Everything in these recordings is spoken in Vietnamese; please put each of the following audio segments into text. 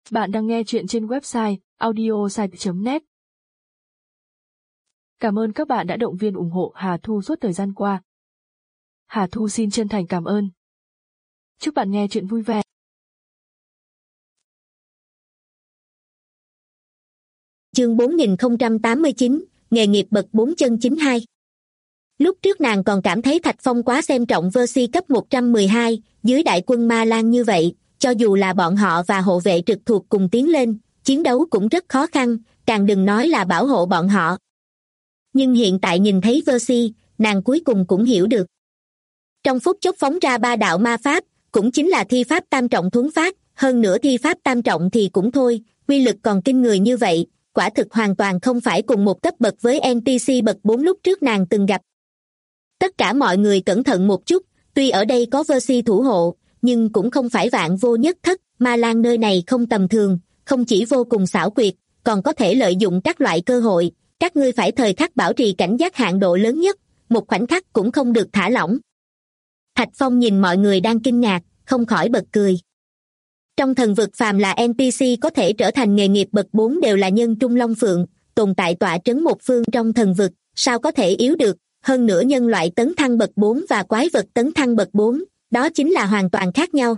Bạn đang nghe chuyện trên website audiosite.net. Cảm ơn các bạn đã động viên ủng hộ Hà Thu suốt thời gian qua. Hà Thu xin chân thành cảm ơn. Chúc bạn nghe chuyện vui vẻ. Chương 4089, nghề nghiệp bậc 4 chân chính 2. Lúc trước nàng còn cảm thấy Thạch Phong quá xem trọng Versi cấp 112, dưới đại quân Ma Lan như vậy, cho dù là bọn họ và hộ vệ trực thuộc cùng tiến lên, chiến đấu cũng rất khó khăn, càng đừng nói là bảo hộ bọn họ. Nhưng hiện tại nhìn thấy Versi, nàng cuối cùng cũng hiểu được. Trong phút chốc phóng ra 3 đạo ma pháp, cũng chính là thi pháp tam trọng thuấn phát, hơn nữa thi pháp tam trọng thì cũng thôi, uy lực còn kinh người như vậy, quả thực hoàn toàn không phải cùng một cấp bậc với NPC bậc 4 lúc trước nàng từng gặp. Tất cả mọi người cẩn thận một chút, tuy ở đây có Versi thủ hộ, nhưng cũng không phải vạn vô nhất thất, Ma Lan nơi này không tầm thường, không chỉ vô cùng xảo quyệt, còn có thể lợi dụng các loại cơ hội, các ngươi phải thời khắc bảo trì cảnh giác hạn độ lớn nhất, một khoảnh khắc cũng không được thả lỏng. Thạch Phong nhìn mọi người đang kinh ngạc, không khỏi bật cười. Trong thần vực phàm là NPC có thể trở thành nghề nghiệp bậc 4 đều là nhân trung long phượng, tồn tại tọa trấn một phương trong thần vực, sao có thể yếu được, hơn nữa nhân loại tấn thăng bậc 4 và quái vật tấn thăng bậc 4, đó chính là hoàn toàn khác nhau.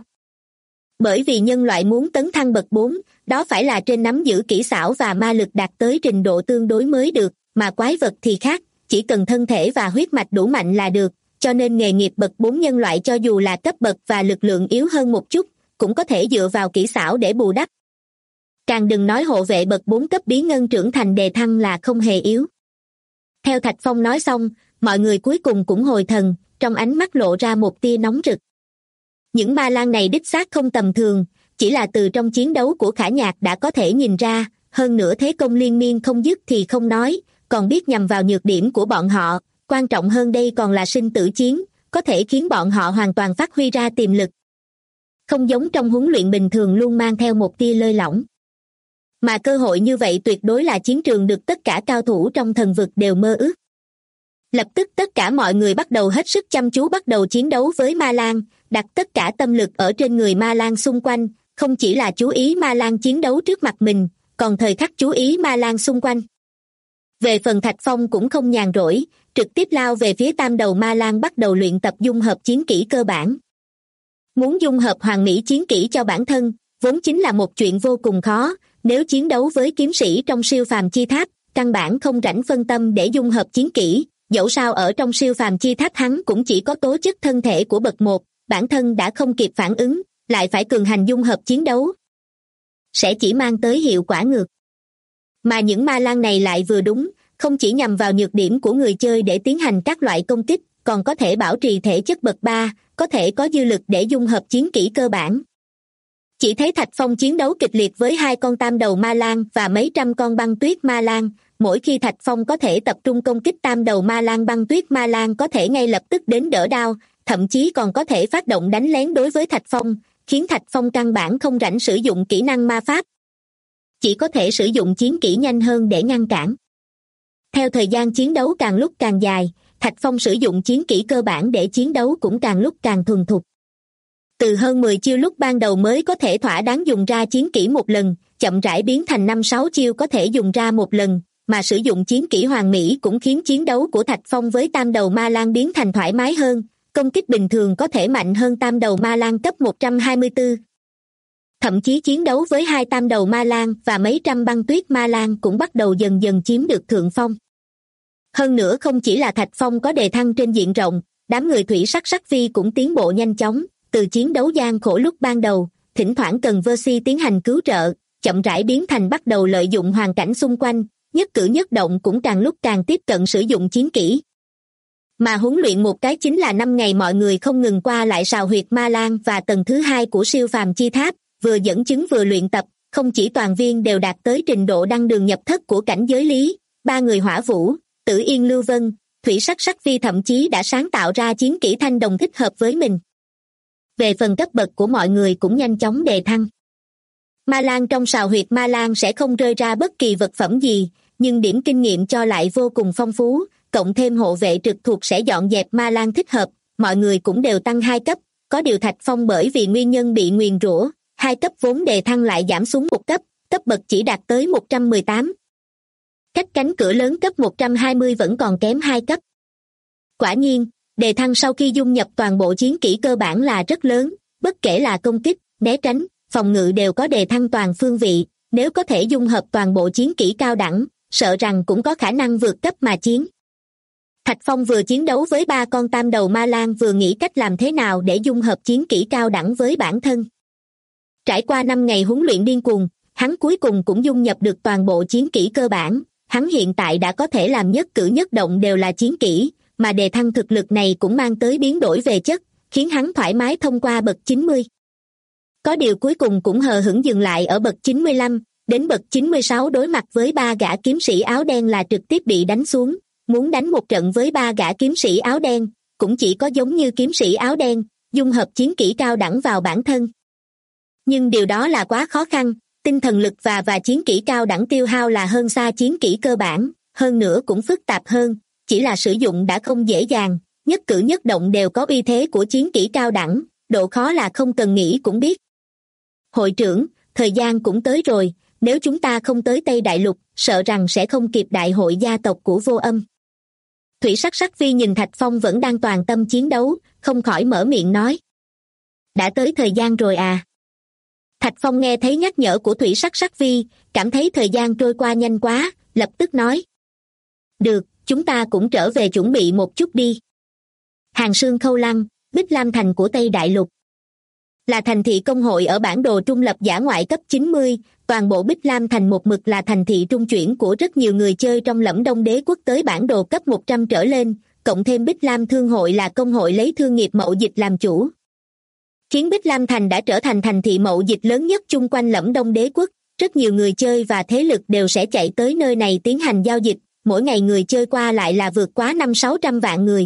Bởi vì nhân loại muốn tấn thăng bậc 4, đó phải là trên nắm giữ kỹ xảo và ma lực đạt tới trình độ tương đối mới được, mà quái vật thì khác, chỉ cần thân thể và huyết mạch đủ mạnh là được, cho nên nghề nghiệp bậc 4 nhân loại cho dù là cấp bậc và lực lượng yếu hơn một chút, cũng có thể dựa vào kỹ xảo để bù đắp. Càng đừng nói hộ vệ bậc 4 cấp bí ngân trưởng thành đề thăng là không hề yếu. Theo Thạch Phong nói xong, mọi người cuối cùng cũng hồi thần, trong ánh mắt lộ ra một tia nóng rực. Những Ma Lan này đích xác không tầm thường, chỉ là từ trong chiến đấu của Khả Nhạc đã có thể nhìn ra, hơn nữa thế công liên miên không dứt thì không nói, còn biết nhằm vào nhược điểm của bọn họ, quan trọng hơn đây còn là sinh tử chiến, có thể khiến bọn họ hoàn toàn phát huy ra tiềm lực. Không giống trong huấn luyện bình thường luôn mang theo một tia lơi lỏng. Mà cơ hội như vậy tuyệt đối là chiến trường được tất cả cao thủ trong thần vực đều mơ ước. Lập tức tất cả mọi người bắt đầu hết sức chăm chú bắt đầu chiến đấu với Ma Lan, đặt tất cả tâm lực ở trên người Ma Lan xung quanh, không chỉ là chú ý Ma Lan chiến đấu trước mặt mình, còn thời khắc chú ý Ma Lan xung quanh. Về phần Thạch Phong cũng không nhàn rỗi, trực tiếp lao về phía tam đầu Ma Lan bắt đầu luyện tập dung hợp chiến kỹ cơ bản. Muốn dung hợp hoàn mỹ chiến kỹ cho bản thân, vốn chính là một chuyện vô cùng khó, nếu chiến đấu với kiếm sĩ trong siêu phàm chi tháp, căn bản không rảnh phân tâm để dung hợp chiến kỹ, dẫu sao ở trong siêu phàm chi tháp hắn cũng chỉ có tố chất thân thể của bậc 1, bản thân đã không kịp phản ứng, lại phải cường hành dung hợp chiến đấu. Sẽ chỉ mang tới hiệu quả ngược. Mà những Ma Lan này lại vừa đúng, không chỉ nhằm vào nhược điểm của người chơi để tiến hành các loại công kích, còn có thể bảo trì thể chất bậc 3, có thể có dư lực để dung hợp chiến kỹ cơ bản. Chỉ thấy Thạch Phong chiến đấu kịch liệt với 2 con tam đầu Ma Lan và mấy trăm con băng tuyết Ma Lan, mỗi khi Thạch Phong có thể tập trung công kích tam đầu Ma Lan băng tuyết Ma Lan có thể ngay lập tức đến đỡ đao, thậm chí còn có thể phát động đánh lén đối với Thạch Phong, khiến Thạch Phong căn bản không rảnh sử dụng kỹ năng ma pháp. Chỉ có thể sử dụng chiến kỹ nhanh hơn để ngăn cản. Theo thời gian chiến đấu càng lúc càng dài, Thạch Phong sử dụng chiến kỹ cơ bản để chiến đấu cũng càng lúc càng thuần thục. Từ hơn 10 chiêu lúc ban đầu mới có thể thỏa đáng dùng ra chiến kỹ một lần, chậm rãi biến thành 5-6 chiêu có thể dùng ra một lần, mà sử dụng chiến kỹ hoàn mỹ cũng khiến chiến đấu của Thạch Phong với tam đầu Ma Lan biến thành thoải mái hơn, công kích bình thường có thể mạnh hơn tam đầu Ma Lan cấp 124. Thậm chí chiến đấu với 2 tam đầu Ma Lan và mấy trăm băng tuyết Ma Lan cũng bắt đầu dần dần chiếm được thượng phong. Hơn nữa không chỉ là Thạch Phong có đề thăng trên diện rộng, đám người thủy sắc sắc phi cũng tiến bộ nhanh chóng, từ chiến đấu gian khổ lúc ban đầu, thỉnh thoảng cần Versi tiến hành cứu trợ, chậm rãi biến thành bắt đầu lợi dụng hoàn cảnh xung quanh, nhất cử nhất động cũng càng lúc càng tiếp cận sử dụng chiến kỹ. Mà huấn luyện một cái chính là 5 ngày mọi người không ngừng qua lại sào huyệt Ma Lan và tầng thứ 2 của siêu phàm chi tháp, vừa dẫn chứng vừa luyện tập, không chỉ toàn viên đều đạt tới trình độ đăng đường nhập thất của cảnh giới lý, 3 người Hỏa Vũ, Tử Yên Lưu Vân, Thủy Sắc Sắc Phi thậm chí đã sáng tạo ra chiến kỹ thanh đồng thích hợp với mình. Về phần cấp bậc của mọi người cũng nhanh chóng đề thăng. Ma Lan trong sào huyệt Ma Lan sẽ không rơi ra bất kỳ vật phẩm gì, nhưng điểm kinh nghiệm cho lại vô cùng phong phú, cộng thêm hộ vệ trực thuộc sẽ dọn dẹp Ma Lan thích hợp, mọi người cũng đều tăng 2 cấp, có điều Thạch Phong bởi vì nguyên nhân bị nguyền rủa, 2 cấp vốn đề thăng lại giảm xuống 1 cấp, cấp bậc chỉ đạt tới 118. Cách cánh cửa lớn cấp 120 vẫn còn kém 2 cấp. Quả nhiên, đề thăng sau khi dung nhập toàn bộ chiến kỹ cơ bản là rất lớn, bất kể là công kích, né tránh, phòng ngự đều có đề thăng toàn phương vị, nếu có thể dung hợp toàn bộ chiến kỹ cao đẳng, sợ rằng cũng có khả năng vượt cấp mà chiến. Thạch Phong vừa chiến đấu với 3 con tam đầu ma lang vừa nghĩ cách làm thế nào để dung hợp chiến kỹ cao đẳng với bản thân. Trải qua 5 ngày huấn luyện điên cuồng, hắn cuối cùng cũng dung nhập được toàn bộ chiến kỹ cơ bản, hắn hiện tại đã có thể làm nhất cử nhất động đều là chiến kỹ, mà đề thăng thực lực này cũng mang tới biến đổi về chất, khiến hắn thoải mái thông qua bậc 90. Có điều cuối cùng cũng hờ hững dừng lại ở bậc 95, đến bậc 96 đối mặt với 3 gã kiếm sĩ áo đen là trực tiếp bị đánh xuống, muốn đánh một trận với 3 gã kiếm sĩ áo đen, cũng chỉ có giống như kiếm sĩ áo đen, dung hợp chiến kỹ cao đẳng vào bản thân. Nhưng điều đó là quá khó khăn, tinh thần lực và chiến kỹ cao đẳng tiêu hao là hơn xa chiến kỹ cơ bản, hơn nữa cũng phức tạp hơn, chỉ là sử dụng đã không dễ dàng, nhất cử nhất động đều có uy thế của chiến kỹ cao đẳng, độ khó là không cần nghĩ cũng biết. Hội trưởng, thời gian cũng tới rồi, nếu chúng ta không tới Tây Đại Lục, sợ rằng sẽ không kịp đại hội gia tộc của Vô Âm. Thủy Sắc Sắc Phi nhìn Thạch Phong vẫn đang toàn tâm chiến đấu, không khỏi mở miệng nói. Đã tới thời gian rồi à? Thạch Phong nghe thấy nhắc nhở của Thủy Sắc Sắc Phi, cảm thấy thời gian trôi qua nhanh quá, lập tức nói. Được, chúng ta cũng trở về chuẩn bị một chút đi. Hàng Sương Khâu Lăng, Bích Lam Thành của Tây Đại Lục. Là thành thị công hội ở bản đồ trung lập dã ngoại cấp 90, toàn bộ Bích Lam Thành một mực là thành thị trung chuyển của rất nhiều người chơi trong Lẫm Đông Đế quốc tới bản đồ cấp 100 trở lên, cộng thêm Bích Lam Thương hội là công hội lấy thương nghiệp mậu dịch làm chủ. Khiến Bích Lam Thành đã trở thành thành thị mậu dịch lớn nhất chung quanh Lẫm Đông Đế quốc, rất nhiều người chơi và thế lực đều sẽ chạy tới nơi này tiến hành giao dịch, mỗi ngày người chơi qua lại là vượt quá 500-600 vạn người.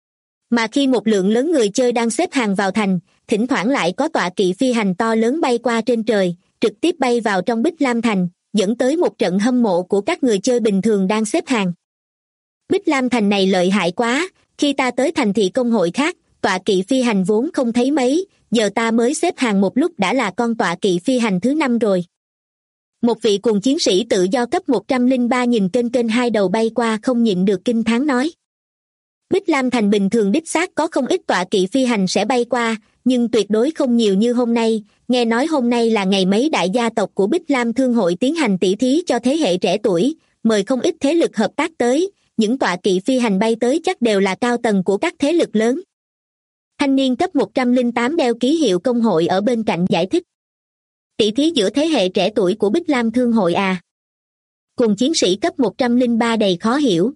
Mà khi một lượng lớn người chơi đang xếp hàng vào thành, thỉnh thoảng lại có tọa kỵ phi hành to lớn bay qua trên trời, trực tiếp bay vào trong Bích Lam Thành, dẫn tới một trận hâm mộ của các người chơi bình thường đang xếp hàng. Bích Lam Thành này lợi hại quá, khi ta tới thành thị công hội khác, tọa kỵ phi hành vốn không thấy mấy, giờ ta mới xếp hàng một lúc đã là con tọa kỵ phi hành thứ 5 rồi. Một vị cuồng chiến sĩ tự do cấp 103 nhìn kênh 2 đầu bay qua không nhịn được kinh thán nói. Bích Lam Thành bình thường đích xác có không ít tọa kỵ phi hành sẽ bay qua, nhưng tuyệt đối không nhiều như hôm nay, nghe nói hôm nay là ngày mấy đại gia tộc của Bích Lam Thương hội tiến hành tỷ thí cho thế hệ trẻ tuổi, mời không ít thế lực hợp tác tới, những tọa kỵ phi hành bay tới chắc đều là cao tầng của các thế lực lớn. Thanh niên cấp 108 đeo ký hiệu công hội ở bên cạnh giải thích. Tỷ thí giữa thế hệ trẻ tuổi của Bích Lam Thương hội à? Cùng chiến sĩ cấp 103 đầy khó hiểu.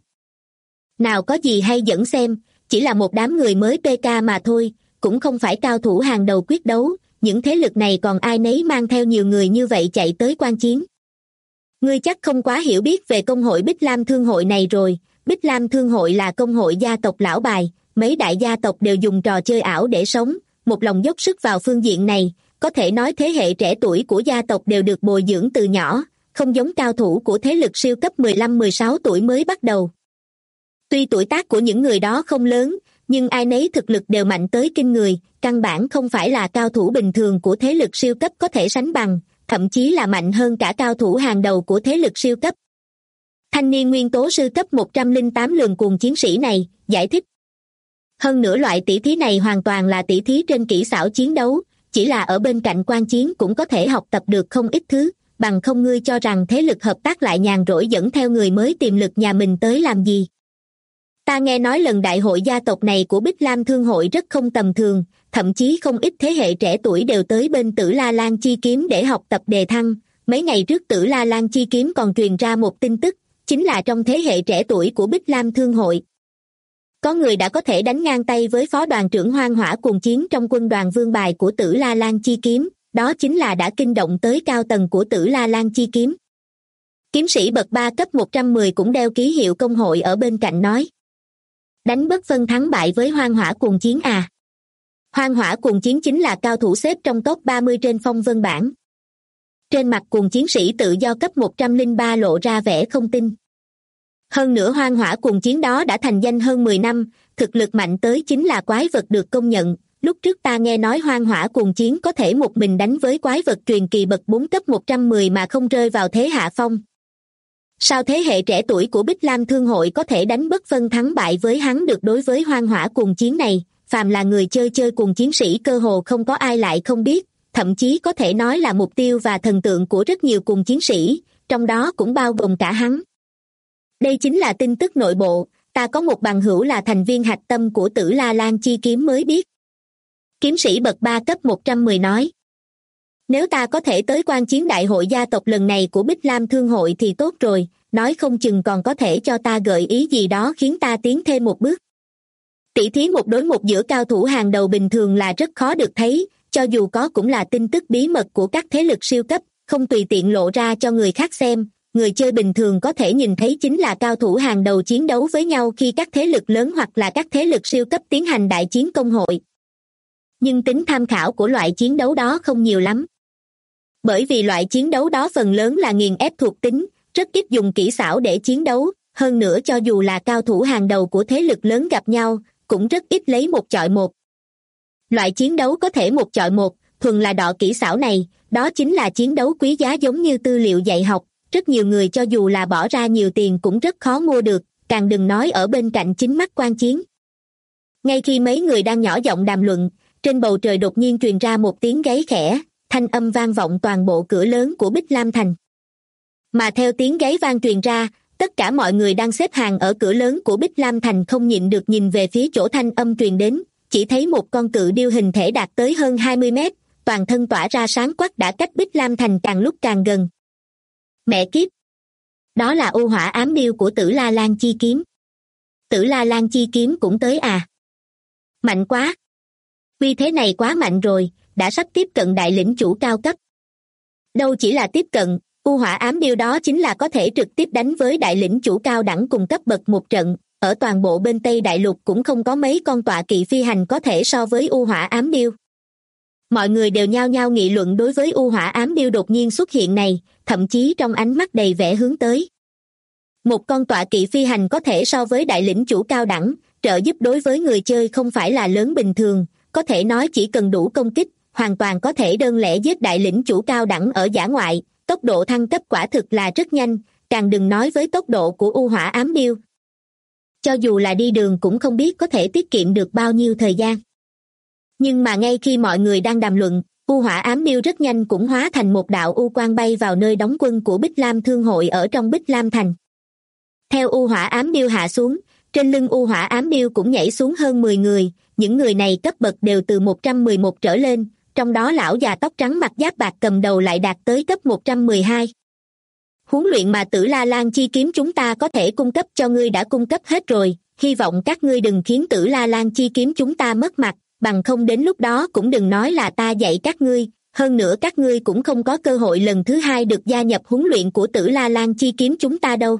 Nào có gì hay dẫn xem, chỉ là một đám người mới PK mà thôi, cũng không phải cao thủ hàng đầu quyết đấu, những thế lực này còn ai nấy mang theo nhiều người như vậy chạy tới quan chiến. Ngươi chắc không quá hiểu biết về công hội Bích Lam Thương hội này rồi, Bích Lam Thương hội là công hội gia tộc lão bài, mấy đại gia tộc đều dùng trò chơi ảo để sống, một lòng dốc sức vào phương diện này, có thể nói thế hệ trẻ tuổi của gia tộc đều được bồi dưỡng từ nhỏ, không giống cao thủ của thế lực siêu cấp 15-16 tuổi mới bắt đầu. Tuy tuổi tác của những người đó không lớn, nhưng ai nấy thực lực đều mạnh tới kinh người, căn bản không phải là cao thủ bình thường của thế lực siêu cấp có thể sánh bằng, thậm chí là mạnh hơn cả cao thủ hàng đầu của thế lực siêu cấp. Thanh niên nguyên tố sư cấp 108 lường cuồng chiến sĩ này, giải thích. Hơn nữa loại tỷ thí này hoàn toàn là tỷ thí trên kỹ xảo chiến đấu, chỉ là ở bên cạnh quan chiến cũng có thể học tập được không ít thứ, bằng không ngươi cho rằng thế lực hợp tác lại nhàn rỗi dẫn theo người mới tiềm lực nhà mình tới làm gì. Ta nghe nói lần đại hội gia tộc này của Bích Lam Thương hội rất không tầm thường, thậm chí không ít thế hệ trẻ tuổi đều tới bên Tử La Lan Chi Kiếm để học tập đề thăng. Mấy ngày trước Tử La Lan Chi Kiếm còn truyền ra một tin tức, chính là trong thế hệ trẻ tuổi của Bích Lam Thương hội. Có người đã có thể đánh ngang tay với phó đoàn trưởng Hoang Hỏa Cuồng Chiến trong quân đoàn vương bài của Tử La Lan Chi Kiếm, đó chính là đã kinh động tới cao tầng của Tử La Lan Chi Kiếm. Kiếm sĩ bậc 3 cấp 110 cũng đeo ký hiệu công hội ở bên cạnh nói. Đánh bất phân thắng bại với Hoang Hỏa Cuồng Chiến à? Hoang Hỏa Cuồng Chiến chính là cao thủ xếp trong top 30 trên phong vân bảng. Trên mặt cuồng chiến sĩ tự do cấp 103 lộ ra vẻ không tin. Hơn nữa Hoang Hỏa Cuồng Chiến đó đã thành danh hơn 10 năm, thực lực mạnh tới chính là quái vật được công nhận, lúc trước ta nghe nói Hoang Hỏa Cuồng Chiến có thể một mình đánh với quái vật truyền kỳ bậc 4 cấp 110 mà không rơi vào thế hạ phong. Sao thế hệ trẻ tuổi của Bích Lam Thương hội có thể đánh bất phân thắng bại với hắn được? Đối với Hoang Hỏa Cuồng Chiến này, phàm là người chơi cuồng chiến sĩ cơ hồ không có ai lại không biết, thậm chí có thể nói là mục tiêu và thần tượng của rất nhiều cuồng chiến sĩ, trong đó cũng bao gồm cả hắn. Đây chính là tin tức nội bộ, ta có một bằng hữu là thành viên hạch tâm của Tử La Lan Chi Kiếm mới biết. Kiếm sĩ bậc 3 cấp 110 nói. Nếu ta có thể tới quan chiến đại hội gia tộc lần này của Bích Lam Thương hội thì tốt rồi, nói không chừng còn có thể cho ta gợi ý gì đó khiến ta tiến thêm một bước. Tỷ thí một đối một giữa cao thủ hàng đầu bình thường là rất khó được thấy, cho dù có cũng là tin tức bí mật của các thế lực siêu cấp, không tùy tiện lộ ra cho người khác xem. Người chơi bình thường có thể nhìn thấy chính là cao thủ hàng đầu chiến đấu với nhau khi các thế lực lớn hoặc là các thế lực siêu cấp tiến hành đại chiến công hội. Nhưng tính tham khảo của loại chiến đấu đó không nhiều lắm. Bởi vì loại chiến đấu đó phần lớn là nghiền ép thuộc tính, rất ít dùng kỹ xảo để chiến đấu, hơn nữa cho dù là cao thủ hàng đầu của thế lực lớn gặp nhau, cũng rất ít lấy một chọi một. Loại chiến đấu có thể một chọi một, thường là đọ kỹ xảo này, đó chính là chiến đấu quý giá giống như tư liệu dạy học, rất nhiều người cho dù là bỏ ra nhiều tiền cũng rất khó mua được, càng đừng nói ở bên cạnh chính mắt quan chiến. Ngay khi mấy người đang nhỏ giọng đàm luận, trên bầu trời đột nhiên truyền ra một tiếng gáy khẽ, thanh âm vang vọng toàn bộ cửa lớn của Bích Lam Thành. Mà theo tiếng gáy vang truyền ra, tất cả mọi người đang xếp hàng ở cửa lớn của Bích Lam Thành không nhịn được nhìn về phía chỗ thanh âm truyền đến, chỉ thấy một con cự điêu hình thể đạt tới hơn 20 mét, toàn thân tỏa ra sáng quắc đã cách Bích Lam Thành càng lúc càng gần. Mẹ kiếp! Đó là U Hỏa Ám Điêu của Tử La Lan Chi Kiếm. Tử La Lan Chi Kiếm cũng tới à? Mạnh quá! Uy thế này quá mạnh rồi, đã sắp tiếp cận đại lĩnh chủ cao cấp. Đâu chỉ là tiếp cận, U Hỏa Ám Điêu đó chính là có thể trực tiếp đánh với đại lĩnh chủ cao đẳng cùng cấp bậc một trận, ở toàn bộ bên Tây Đại Lục cũng không có mấy con tọa kỵ phi hành có thể so với U Hỏa Ám Điêu. Mọi người đều nhao nhao nghị luận đối với U Hỏa Ám Điêu đột nhiên xuất hiện này, thậm chí trong ánh mắt đầy vẻ hướng tới. Một con tọa kỵ phi hành có thể so với đại lĩnh chủ cao đẳng, trợ giúp đối với người chơi không phải là lớn bình thường, có thể nói chỉ cần đủ công kích, hoàn toàn có thể đơn lẻ giết đại lĩnh chủ cao đẳng ở dã ngoại, tốc độ thăng cấp quả thực là rất nhanh, càng đừng nói với tốc độ của U Hỏa Ám Điêu. Cho dù là đi đường cũng không biết có thể tiết kiệm được bao nhiêu thời gian. Nhưng mà ngay khi mọi người đang đàm luận, U Hỏa Ám Điêu rất nhanh cũng hóa thành một đạo u quang bay vào nơi đóng quân của Bích Lam Thương hội ở trong Bích Lam Thành. Theo U Hỏa Ám Điêu hạ xuống, trên lưng U Hỏa Ám Điêu cũng nhảy xuống hơn 10 người, những người này cấp bậc đều từ 111 trở lên, trong đó lão già tóc trắng mặc giáp bạc cầm đầu lại đạt tới cấp 112. Huấn luyện mà Tử La Lan Chi Kiếm chúng ta có thể cung cấp cho ngươi đã cung cấp hết rồi, hy vọng các ngươi đừng khiến Tử La Lan Chi Kiếm chúng ta mất mặt, bằng không đến lúc đó cũng đừng nói là ta dạy các ngươi, hơn nữa các ngươi cũng không có cơ hội lần thứ hai được gia nhập huấn luyện của Tử La Lan Chi Kiếm chúng ta đâu.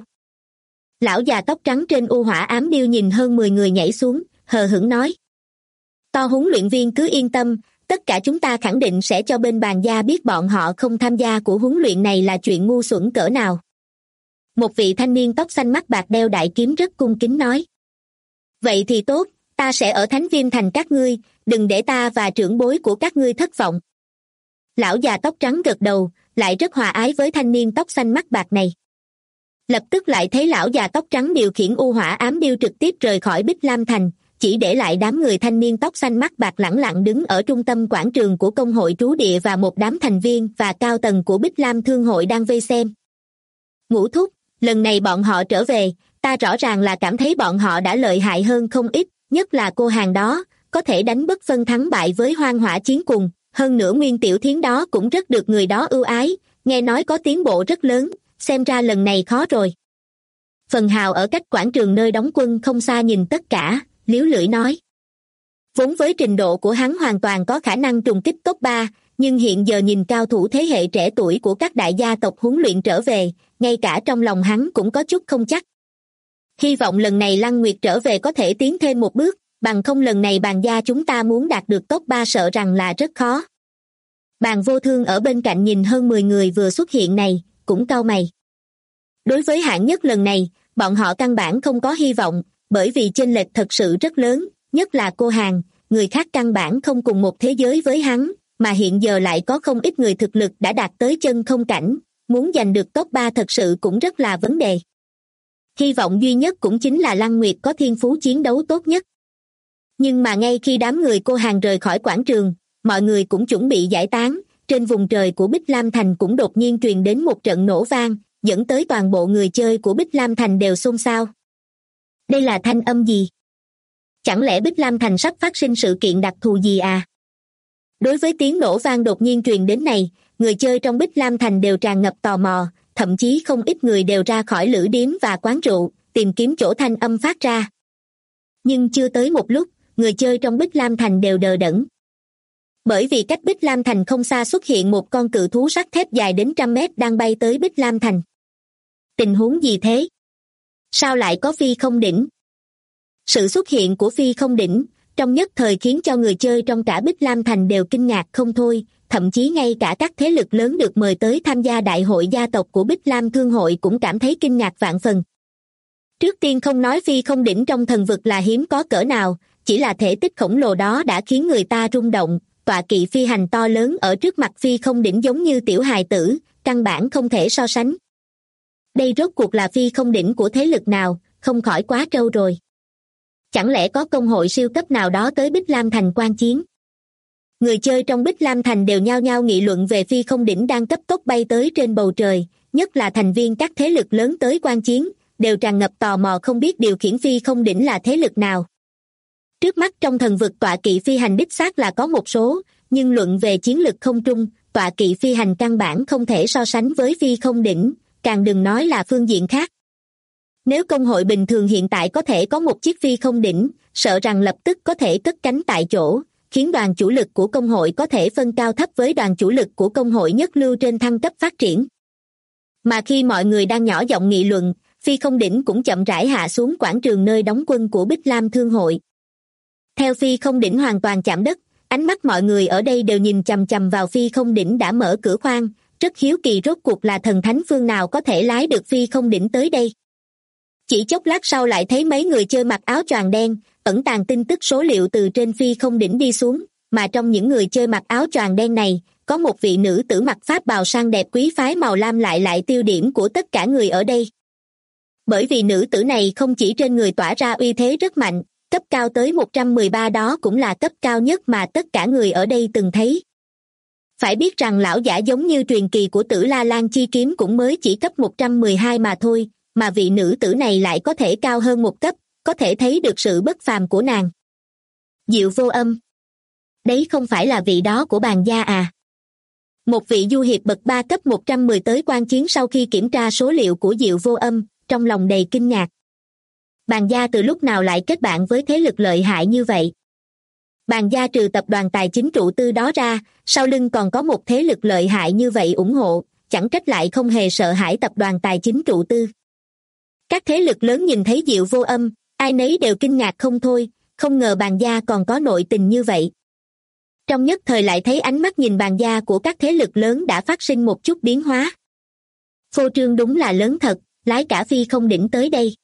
Lão già tóc trắng trên U Hỏa Ám Điêu nhìn hơn 10 người nhảy xuống, hờ hững nói. To huấn luyện viên cứ yên tâm, tất cả chúng ta khẳng định sẽ cho bên bàn gia biết bọn họ không tham gia của huấn luyện này là chuyện ngu xuẩn cỡ nào. Một vị thanh niên tóc xanh mắt bạc đeo đại kiếm rất cung kính nói. Vậy thì tốt, ta sẽ ở Thánh Viêm Thành các ngươi, đừng để ta và trưởng bối của các ngươi thất vọng. Lão già tóc trắng gật đầu, lại rất hòa ái với thanh niên tóc xanh mắt bạc này. Lập tức lại thấy lão già tóc trắng điều khiển U Hỏa Ám Điêu trực tiếp rời khỏi Bích Lam Thành, chỉ để lại đám người thanh niên tóc xanh mắt bạc lẳng lặng đứng ở trung tâm quảng trường của công hội trú địa và một đám thành viên và cao tầng của Bích Lam Thương hội đang vây xem. Ngũ thúc, lần này bọn họ trở về, ta rõ ràng là cảm thấy bọn họ đã lợi hại hơn không ít, nhất là cô hàng đó, có thể đánh bất phân thắng bại với Hoang Hỏa Chiến Cùng, hơn nữa Nguyên Tiểu Thiến đó cũng rất được người đó ưu ái, nghe nói có tiến bộ rất lớn, xem ra lần này khó rồi. Phần Hào ở cách quảng trường nơi đóng quân không xa nhìn tất cả, liếu lưỡi nói. Vốn với trình độ của hắn hoàn toàn có khả năng trùng kích top 3, nhưng hiện giờ nhìn cao thủ thế hệ trẻ tuổi của các đại gia tộc huấn luyện trở về, ngay cả trong lòng hắn cũng có chút không chắc. Hy vọng lần này Lăng Nguyệt trở về có thể tiến thêm một bước, bằng không lần này bàn gia chúng ta muốn đạt được top 3 sợ rằng là rất khó. Bàn Vô Thương ở bên cạnh nhìn hơn 10 người vừa xuất hiện này, cũng cau mày. Đối với hạng nhất lần này, bọn họ căn bản không có hy vọng, bởi vì chênh lệch thật sự rất lớn, nhất là cô hàng, người khác căn bản không cùng một thế giới với hắn, mà hiện giờ lại có không ít người thực lực đã đạt tới chân không cảnh, muốn giành được top 3 thật sự cũng rất là vấn đề. Hy vọng duy nhất cũng chính là Lăng Nguyệt có thiên phú chiến đấu tốt nhất. Nhưng mà ngay khi đám người cô hàng rời khỏi quảng trường, mọi người cũng chuẩn bị giải tán, trên vùng trời của Bích Lam Thành cũng đột nhiên truyền đến một trận nổ vang, dẫn tới toàn bộ người chơi của Bích Lam Thành đều xôn xao. Đây là thanh âm gì? Chẳng lẽ Bích Lam Thành sắp phát sinh sự kiện đặc thù gì à? Đối với tiếng nổ vang đột nhiên truyền đến này, người chơi trong Bích Lam Thành đều tràn ngập tò mò, thậm chí không ít người đều ra khỏi lữ điếm và quán rượu, tìm kiếm chỗ thanh âm phát ra. Nhưng chưa tới một lúc, người chơi trong Bích Lam Thành đều đờ đẫn. Bởi vì cách Bích Lam Thành không xa xuất hiện một con cự thú sắt thép dài đến 100 mét đang bay tới Bích Lam Thành. Tình huống gì thế? Sao lại có phi không đỉnh? Sự xuất hiện của phi không đỉnh, trong nhất thời khiến cho người chơi trong cả Bích Lam Thành đều kinh ngạc không thôi, thậm chí ngay cả các thế lực lớn được mời tới tham gia đại hội gia tộc của Bích Lam Thương hội cũng cảm thấy kinh ngạc vạn phần. Trước tiên không nói phi không đỉnh trong thần vực là hiếm có cỡ nào, chỉ là thể tích khổng lồ đó đã khiến người ta rung động, tọa kỵ phi hành to lớn ở trước mặt phi không đỉnh giống như tiểu hài tử, căn bản không thể so sánh. Đây rốt cuộc là phi không đỉnh của thế lực nào, không khỏi quá trâu rồi. Chẳng lẽ có công hội siêu cấp nào đó tới Bích Lam Thành quan chiến? Người chơi trong Bích Lam Thành đều nhao nhao nghị luận về phi không đỉnh đang cấp tốc bay tới trên bầu trời, nhất là thành viên các thế lực lớn tới quan chiến, đều tràn ngập tò mò không biết điều khiển phi không đỉnh là thế lực nào. Trước mắt trong thần vực tọa kỵ phi hành đích xác là có một số, nhưng luận về chiến lực không trung, tọa kỵ phi hành căn bản không thể so sánh với phi không đỉnh, càng đừng nói là phương diện khác. Nếu công hội bình thường hiện tại có thể có một chiếc phi không đỉnh, sợ rằng lập tức có thể cất cánh tại chỗ, khiến đoàn chủ lực của công hội có thể phân cao thấp với đoàn chủ lực của công hội nhất lưu trên thăng cấp phát triển. Mà khi mọi người đang nhỏ giọng nghị luận, phi không đỉnh cũng chậm rãi hạ xuống quảng trường nơi đóng quân của Bích Lam Thương hội. Theo phi không đỉnh hoàn toàn chạm đất, ánh mắt mọi người ở đây đều nhìn chằm chằm vào phi không đỉnh đã mở cửa khoang, rất hiếu kỳ rốt cuộc là thần thánh phương nào có thể lái được phi không đỉnh tới đây. Chỉ chốc lát sau lại thấy mấy người chơi mặc áo choàng đen, ẩn tàng tin tức số liệu từ trên phi không đỉnh đi xuống, mà trong những người chơi mặc áo choàng đen này, có một vị nữ tử mặc pháp bào sang đẹp quý phái màu lam lại tiêu điểm của tất cả người ở đây. Bởi vì nữ tử này không chỉ trên người tỏa ra uy thế rất mạnh, cấp cao tới 113 đó cũng là cấp cao nhất mà tất cả người ở đây từng thấy. Phải biết rằng lão giả giống như truyền kỳ của Tử La Lan chi kiếm cũng mới chỉ cấp 112 mà thôi, mà vị nữ tử này lại có thể cao hơn một cấp, có thể thấy được sự bất phàm của nàng. Diệu Vô Âm. Đấy không phải là vị đó của Bàn Gia à? Một vị du hiệp bậc 3 cấp 110 tới quan chiến sau khi kiểm tra số liệu của Diệu Vô Âm, trong lòng đầy kinh ngạc. Bàn Gia từ lúc nào lại kết bạn với thế lực lợi hại như vậy? Bàn Gia trừ tập đoàn tài chính trụ tư đó ra, sau lưng còn có một thế lực lợi hại như vậy ủng hộ, chẳng trách lại không hề sợ hãi tập đoàn tài chính trụ tư. Các thế lực lớn nhìn thấy Diệu Vô Âm, ai nấy đều kinh ngạc không thôi, không ngờ Bàn Gia còn có nội tình như vậy. Trong nhất thời lại thấy ánh mắt nhìn Bàn Gia của các thế lực lớn đã phát sinh một chút biến hóa. Phô trương đúng là lớn thật, lái cả phi không đỉnh tới đây.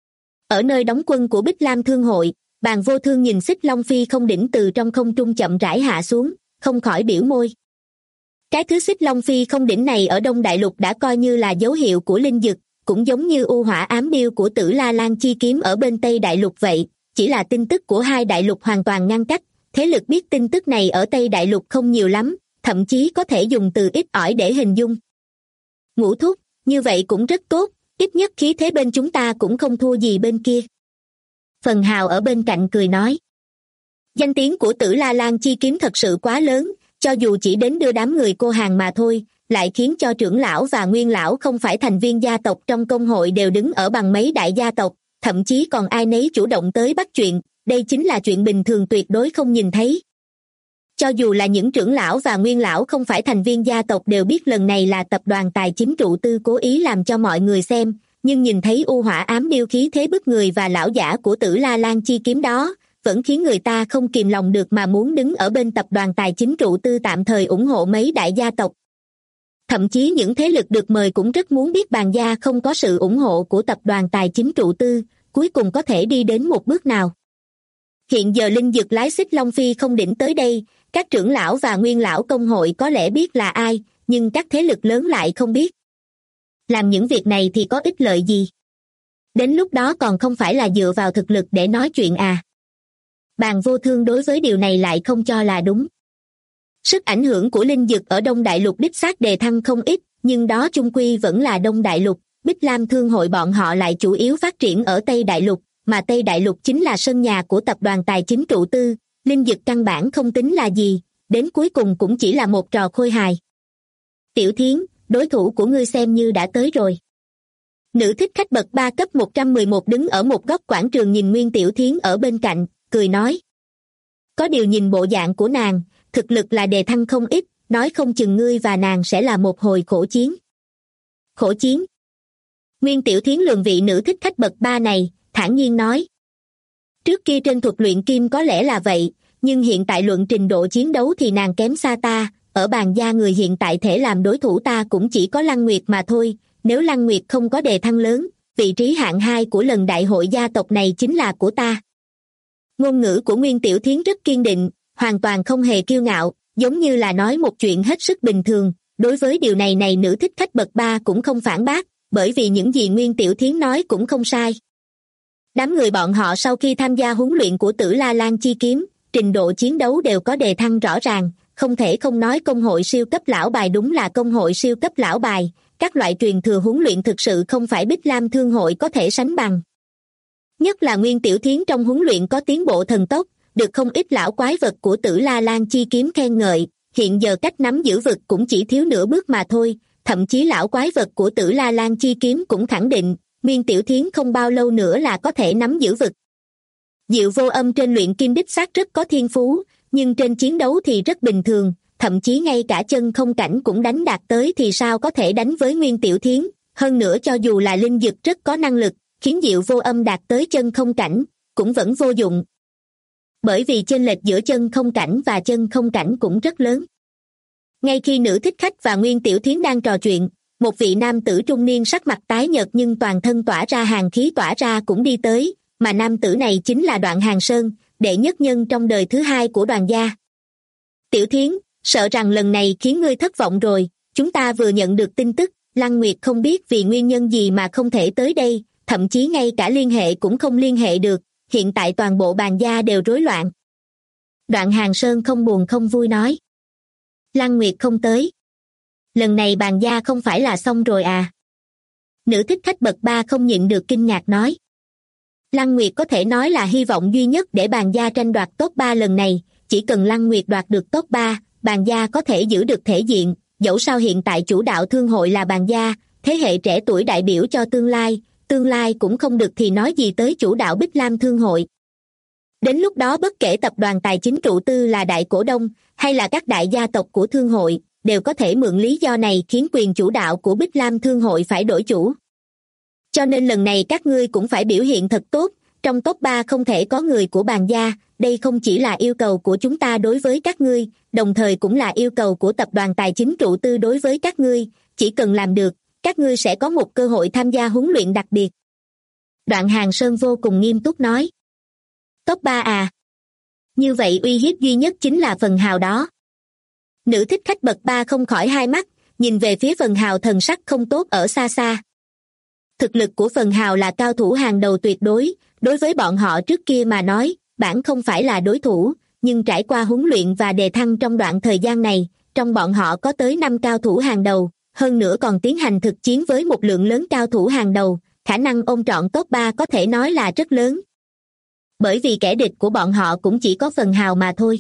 Ở nơi đóng quân của Bích Lam Thương hội, Bàn Vô Thương nhìn xích long phi không đỉnh từ trong không trung chậm rãi hạ xuống, không khỏi biểu môi. Cái thứ xích long phi không đỉnh này ở Đông Đại Lục đã coi như là dấu hiệu của linh dực, cũng giống như u hỏa ám điêu của Tử La Lan chi kiếm ở bên Tây Đại Lục vậy, chỉ là tin tức của hai đại lục hoàn toàn ngăn cách, thế lực biết tin tức này ở Tây Đại Lục không nhiều lắm, thậm chí có thể dùng từ ít ỏi để hình dung. Ngũ thúc, như vậy cũng rất tốt, ít nhất khí thế bên chúng ta cũng không thua gì bên kia. Phần Hào ở bên cạnh cười nói. Danh tiếng của Tử La Lan chi kiếm thật sự quá lớn, cho dù chỉ đến đưa đám người cô hàng mà thôi, lại khiến cho trưởng lão và nguyên lão không phải thành viên gia tộc trong công hội đều đứng ở bằng mấy đại gia tộc, thậm chí còn ai nấy chủ động tới bắt chuyện, đây chính là chuyện bình thường tuyệt đối không nhìn thấy. Cho dù là những trưởng lão và nguyên lão không phải thành viên gia tộc đều biết lần này là tập đoàn tài chính trụ tư cố ý làm cho mọi người xem, nhưng nhìn thấy u hỏa ám điêu khí thế bức người và lão giả của Tử La Lan chi kiếm đó, vẫn khiến người ta không kìm lòng được mà muốn đứng ở bên tập đoàn tài chính trụ tư tạm thời ủng hộ mấy đại gia tộc. Thậm chí những thế lực được mời cũng rất muốn biết Bàn Gia không có sự ủng hộ của tập đoàn tài chính trụ tư, cuối cùng có thể đi đến một bước nào. Hiện giờ Linh Dực lái Xích Long Phi không đỉnh tới đây, các trưởng lão và nguyên lão công hội có lẽ biết là ai, nhưng các thế lực lớn lại không biết. Làm những việc này thì có ích lợi gì? Đến lúc đó còn không phải là dựa vào thực lực để nói chuyện à? Bàn Vô Thương đối với điều này lại không cho là đúng. Sức ảnh hưởng của Linh Dực ở Đông Đại Lục đích xác đề thăng không ít, nhưng đó chung quy vẫn là Đông Đại Lục. Bích Lam Thương hội bọn họ lại chủ yếu phát triển ở Tây Đại Lục, mà Tây Đại Lục chính là sân nhà của tập đoàn tài chính trụ tư. Linh Dực căn bản không tính là gì, đến cuối cùng cũng chỉ là một trò khôi hài. Tiểu Thiến, đối thủ của ngươi xem như đã tới rồi. Nữ thích khách bậc 3 cấp 111 đứng ở một góc quảng trường nhìn Nguyên Tiểu Thiến ở bên cạnh, cười nói. Có điều nhìn bộ dạng của nàng, thực lực là đề thăng không ít, nói không chừng ngươi và nàng sẽ là một hồi khổ chiến. Khổ chiến? Nguyên Tiểu Thiến lườm vị nữ thích khách bậc 3 này, thản nhiên nói. Trước kia trên thuật luyện kim có lẽ là vậy, nhưng hiện tại luận trình độ chiến đấu thì nàng kém xa ta, ở bàn gia người hiện tại thể làm đối thủ ta cũng chỉ có Lăng Nguyệt mà thôi, nếu Lăng Nguyệt không có đề thăng lớn, vị trí hạng 2 của lần đại hội gia tộc này chính là của ta. Ngôn ngữ của Nguyên Tiểu Thiến rất kiên định, hoàn toàn không hề kiêu ngạo, giống như là nói một chuyện hết sức bình thường. Đối với điều này nữ thích khách bậc 3 cũng không phản bác, bởi vì những gì Nguyên Tiểu Thiến nói cũng không sai. Đám người bọn họ sau khi tham gia huấn luyện của Tử La Lan Chi Kiếm, trình độ chiến đấu đều có đề thăng rõ ràng, không thể không nói công hội siêu cấp lão bài đúng là công hội siêu cấp lão bài, các loại truyền thừa huấn luyện thực sự không phải Bích Lam Thương hội có thể sánh bằng. Nhất là Nguyên Tiểu Thiến trong huấn luyện có tiến bộ thần tốc, được không ít lão quái vật của Tử La Lan Chi Kiếm khen ngợi, hiện giờ cách nắm giữ vực cũng chỉ thiếu nửa bước mà thôi, thậm chí lão quái vật của Tử La Lan Chi Kiếm cũng khẳng định, Nguyên Tiểu Thiến không bao lâu nữa là có thể nắm giữ vực. Diệu Vô Âm trên luyện kim đích xác rất có thiên phú, nhưng trên chiến đấu thì rất bình thường, thậm chí ngay cả chân không cảnh cũng đánh đạt tới thì sao có thể đánh với Nguyên Tiểu Thiến, hơn nữa cho dù là Linh Dực rất có năng lực, khiến Diệu Vô Âm đạt tới chân không cảnh, cũng vẫn vô dụng. Bởi vì chênh lệch giữa chân không cảnh và chân không cảnh cũng rất lớn. Ngay khi nữ thích khách và Nguyên Tiểu Thiến đang trò chuyện, một vị nam tử trung niên sắc mặt tái nhợt nhưng toàn thân tỏa ra hàn khí tỏa ra cũng đi tới, mà nam tử này chính là Đoạn Hàn Sơn, đệ nhất nhân trong đời thứ 2 của Đoàn gia. Tiểu Thiến, sợ rằng lần này khiến ngươi thất vọng rồi, chúng ta vừa nhận được tin tức, Lăng Nguyệt không biết vì nguyên nhân gì mà không thể tới đây, thậm chí ngay cả liên hệ cũng không liên hệ được, hiện tại toàn bộ bàn gia đều rối loạn. Đoạn Hàn Sơn không buồn không vui nói. Lăng Nguyệt không tới. Lần này bàn gia không phải là xong rồi à? Nữ thích khách bậc 3 không nhịn được kinh ngạc nói. Lăng Nguyệt có thể nói là hy vọng duy nhất để bàn gia tranh đoạt top 3 lần này, chỉ cần Lăng Nguyệt đoạt được top 3, bàn gia có thể giữ được thể diện, dẫu sao hiện tại chủ đạo thương hội là bàn gia, thế hệ trẻ tuổi đại biểu cho tương lai cũng không được thì nói gì tới chủ đạo Bích Lam Thương hội. Đến lúc đó bất kể tập đoàn tài chính trụ tư là đại cổ đông, hay là các đại gia tộc của thương hội, đều có thể mượn lý do này khiến quyền chủ đạo của Bích Lam Thương hội phải đổi chủ. Cho nên lần này các ngươi cũng phải biểu hiện thật tốt, trong top 3 không thể có người của bàn gia, đây không chỉ là yêu cầu của chúng ta đối với các ngươi, đồng thời cũng là yêu cầu của tập đoàn tài chính trụ tư đối với các ngươi, chỉ cần làm được, các ngươi sẽ có một cơ hội tham gia huấn luyện đặc biệt. Đoạn Hàn Sơn vô cùng nghiêm túc nói. Top 3 à? Như vậy uy hiếp duy nhất chính là Phần Hào đó. Nữ thích khách bậc 3 không khỏi hai mắt, nhìn về phía Phần Hào thần sắc không tốt ở xa xa. Thực lực của Phần Hào là cao thủ hàng đầu tuyệt đối, đối với bọn họ trước kia mà nói, bản không phải là đối thủ, nhưng trải qua huấn luyện và đề thăng trong đoạn thời gian này, trong bọn họ có tới 5 cao thủ hàng đầu, hơn nữa còn tiến hành thực chiến với một lượng lớn cao thủ hàng đầu, khả năng ôm trọn top 3 có thể nói là rất lớn. Bởi vì kẻ địch của bọn họ cũng chỉ có Phần Hào mà thôi.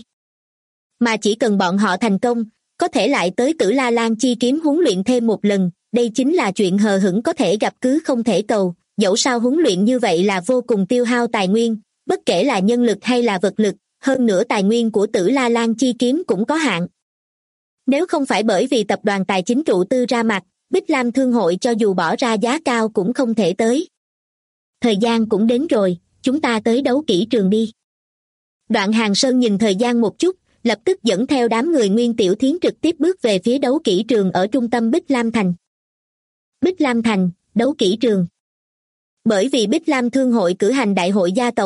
Mà chỉ cần bọn họ thành công, có thể lại tới Tử La Lan Chi Kiếm huấn luyện thêm một lần, đây chính là chuyện hờ hững có thể gặp cứ không thể cầu, dẫu sao huấn luyện như vậy là vô cùng tiêu hao tài nguyên, bất kể là nhân lực hay là vật lực, hơn nữa tài nguyên của Tử La Lan Chi Kiếm cũng có hạn. Nếu không phải bởi vì tập đoàn tài chính trụ tư ra mặt, Bích Lam Thương hội cho dù bỏ ra giá cao cũng không thể tới. Thời gian cũng đến rồi, chúng ta tới đấu kỹ trường đi. Đoạn Hàn Sơn nhìn thời gian một chút, lập tức dẫn theo đám người Nguyên Tiểu Thiến trực tiếp bước về phía đấu kỹ trường ở trung tâm Bích Lam Thành. Bích Lam Thành, đấu kỹ trường. Bởi vì Bích Lam Thương hội cử hành đại hội gia tộc,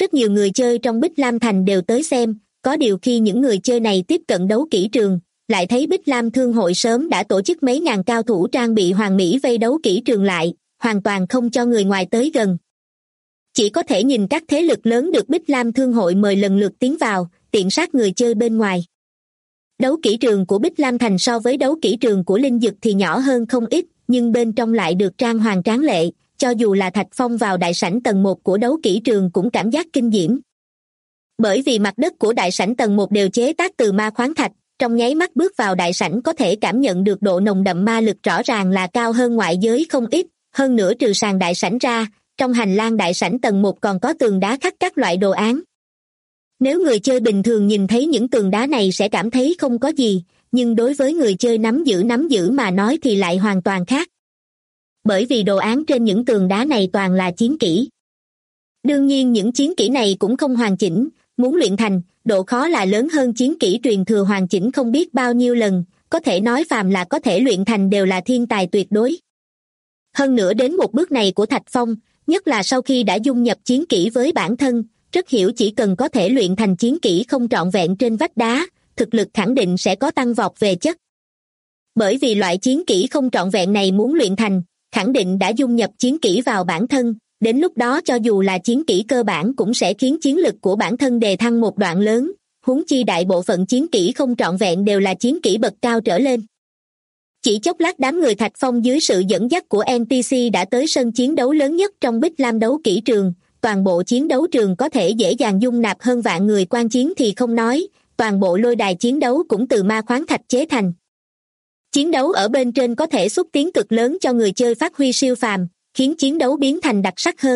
Rất nhiều người chơi trong Bích Lam Thành đều tới xem, có điều khi những người chơi này tiếp cận đấu kỹ trường, lại thấy Bích Lam Thương hội sớm đã tổ chức mấy ngàn cao thủ trang bị hoàn mỹ vây đấu kỹ trường lại, hoàn toàn không cho người ngoài tới gần. Chỉ có thể nhìn các thế lực lớn được Bích Lam Thương hội mời lần lượt tiến vào, tiện sát người chơi bên ngoài. Đấu kỹ trường của Bích Lam Thành so với đấu kỹ trường của Linh Dực thì nhỏ hơn không ít, nhưng bên trong lại được trang hoàng tráng lệ, cho dù là Thạch Phong vào đại sảnh tầng 1 của đấu kỹ trường cũng cảm giác kinh diễm. Bởi vì mặt đất của đại sảnh tầng 1 đều chế tác từ ma khoáng thạch, trong nháy mắt bước vào đại sảnh có thể cảm nhận được độ nồng đậm ma lực rõ ràng là cao hơn ngoại giới không ít, hơn nữa trừ sàn đại sảnh ra, trong hành lang đại sảnh tầng 1 còn có tường đá khắc các loại đồ án. Nếu người chơi bình thường nhìn thấy những tường đá này sẽ cảm thấy không có gì, nhưng đối với người chơi nắm giữ mà nói thì lại hoàn toàn khác. Bởi vì đồ án trên những tường đá này toàn là chiến kỹ. Đương nhiên những chiến kỹ này cũng không hoàn chỉnh, muốn luyện thành, độ khó là lớn hơn chiến kỹ truyền thừa hoàn chỉnh không biết bao nhiêu lần, có thể nói phàm là có thể luyện thành đều là thiên tài tuyệt đối. Hơn nữa đến một bước này của Thạch Phong, nhất là sau khi đã dung nhập chiến kỹ với bản thân, rất hiểu chỉ cần có thể luyện thành chiến kỹ không trọn vẹn trên vách đá, thực lực khẳng định sẽ có tăng vọt về chất. Bởi vì loại chiến kỹ không trọn vẹn này muốn luyện thành, khẳng định đã dung nhập chiến kỹ vào bản thân, đến lúc đó cho dù là chiến kỹ cơ bản cũng sẽ khiến chiến lực của bản thân đề thăng một đoạn lớn, huống chi đại bộ phận chiến kỹ không trọn vẹn đều là chiến kỹ bậc cao trở lên. Chỉ chốc lát đám người Thạch Phong dưới sự dẫn dắt của NPC đã tới sân chiến đấu lớn nhất trong Bích Lam đấu kỹ trường, toàn bộ chiến đấu trường có thể dễ dàng dung nạp hơn vạn người quan chiến thì không nói, toàn bộ lôi đài chiến đấu cũng từ ma khoáng thạch chế thành. Chiến đấu ở bên trên có thể xúc tiến cực lớn cho người chơi phát huy siêu phàm, khiến chiến đấu biến thành đặc sắc hơn.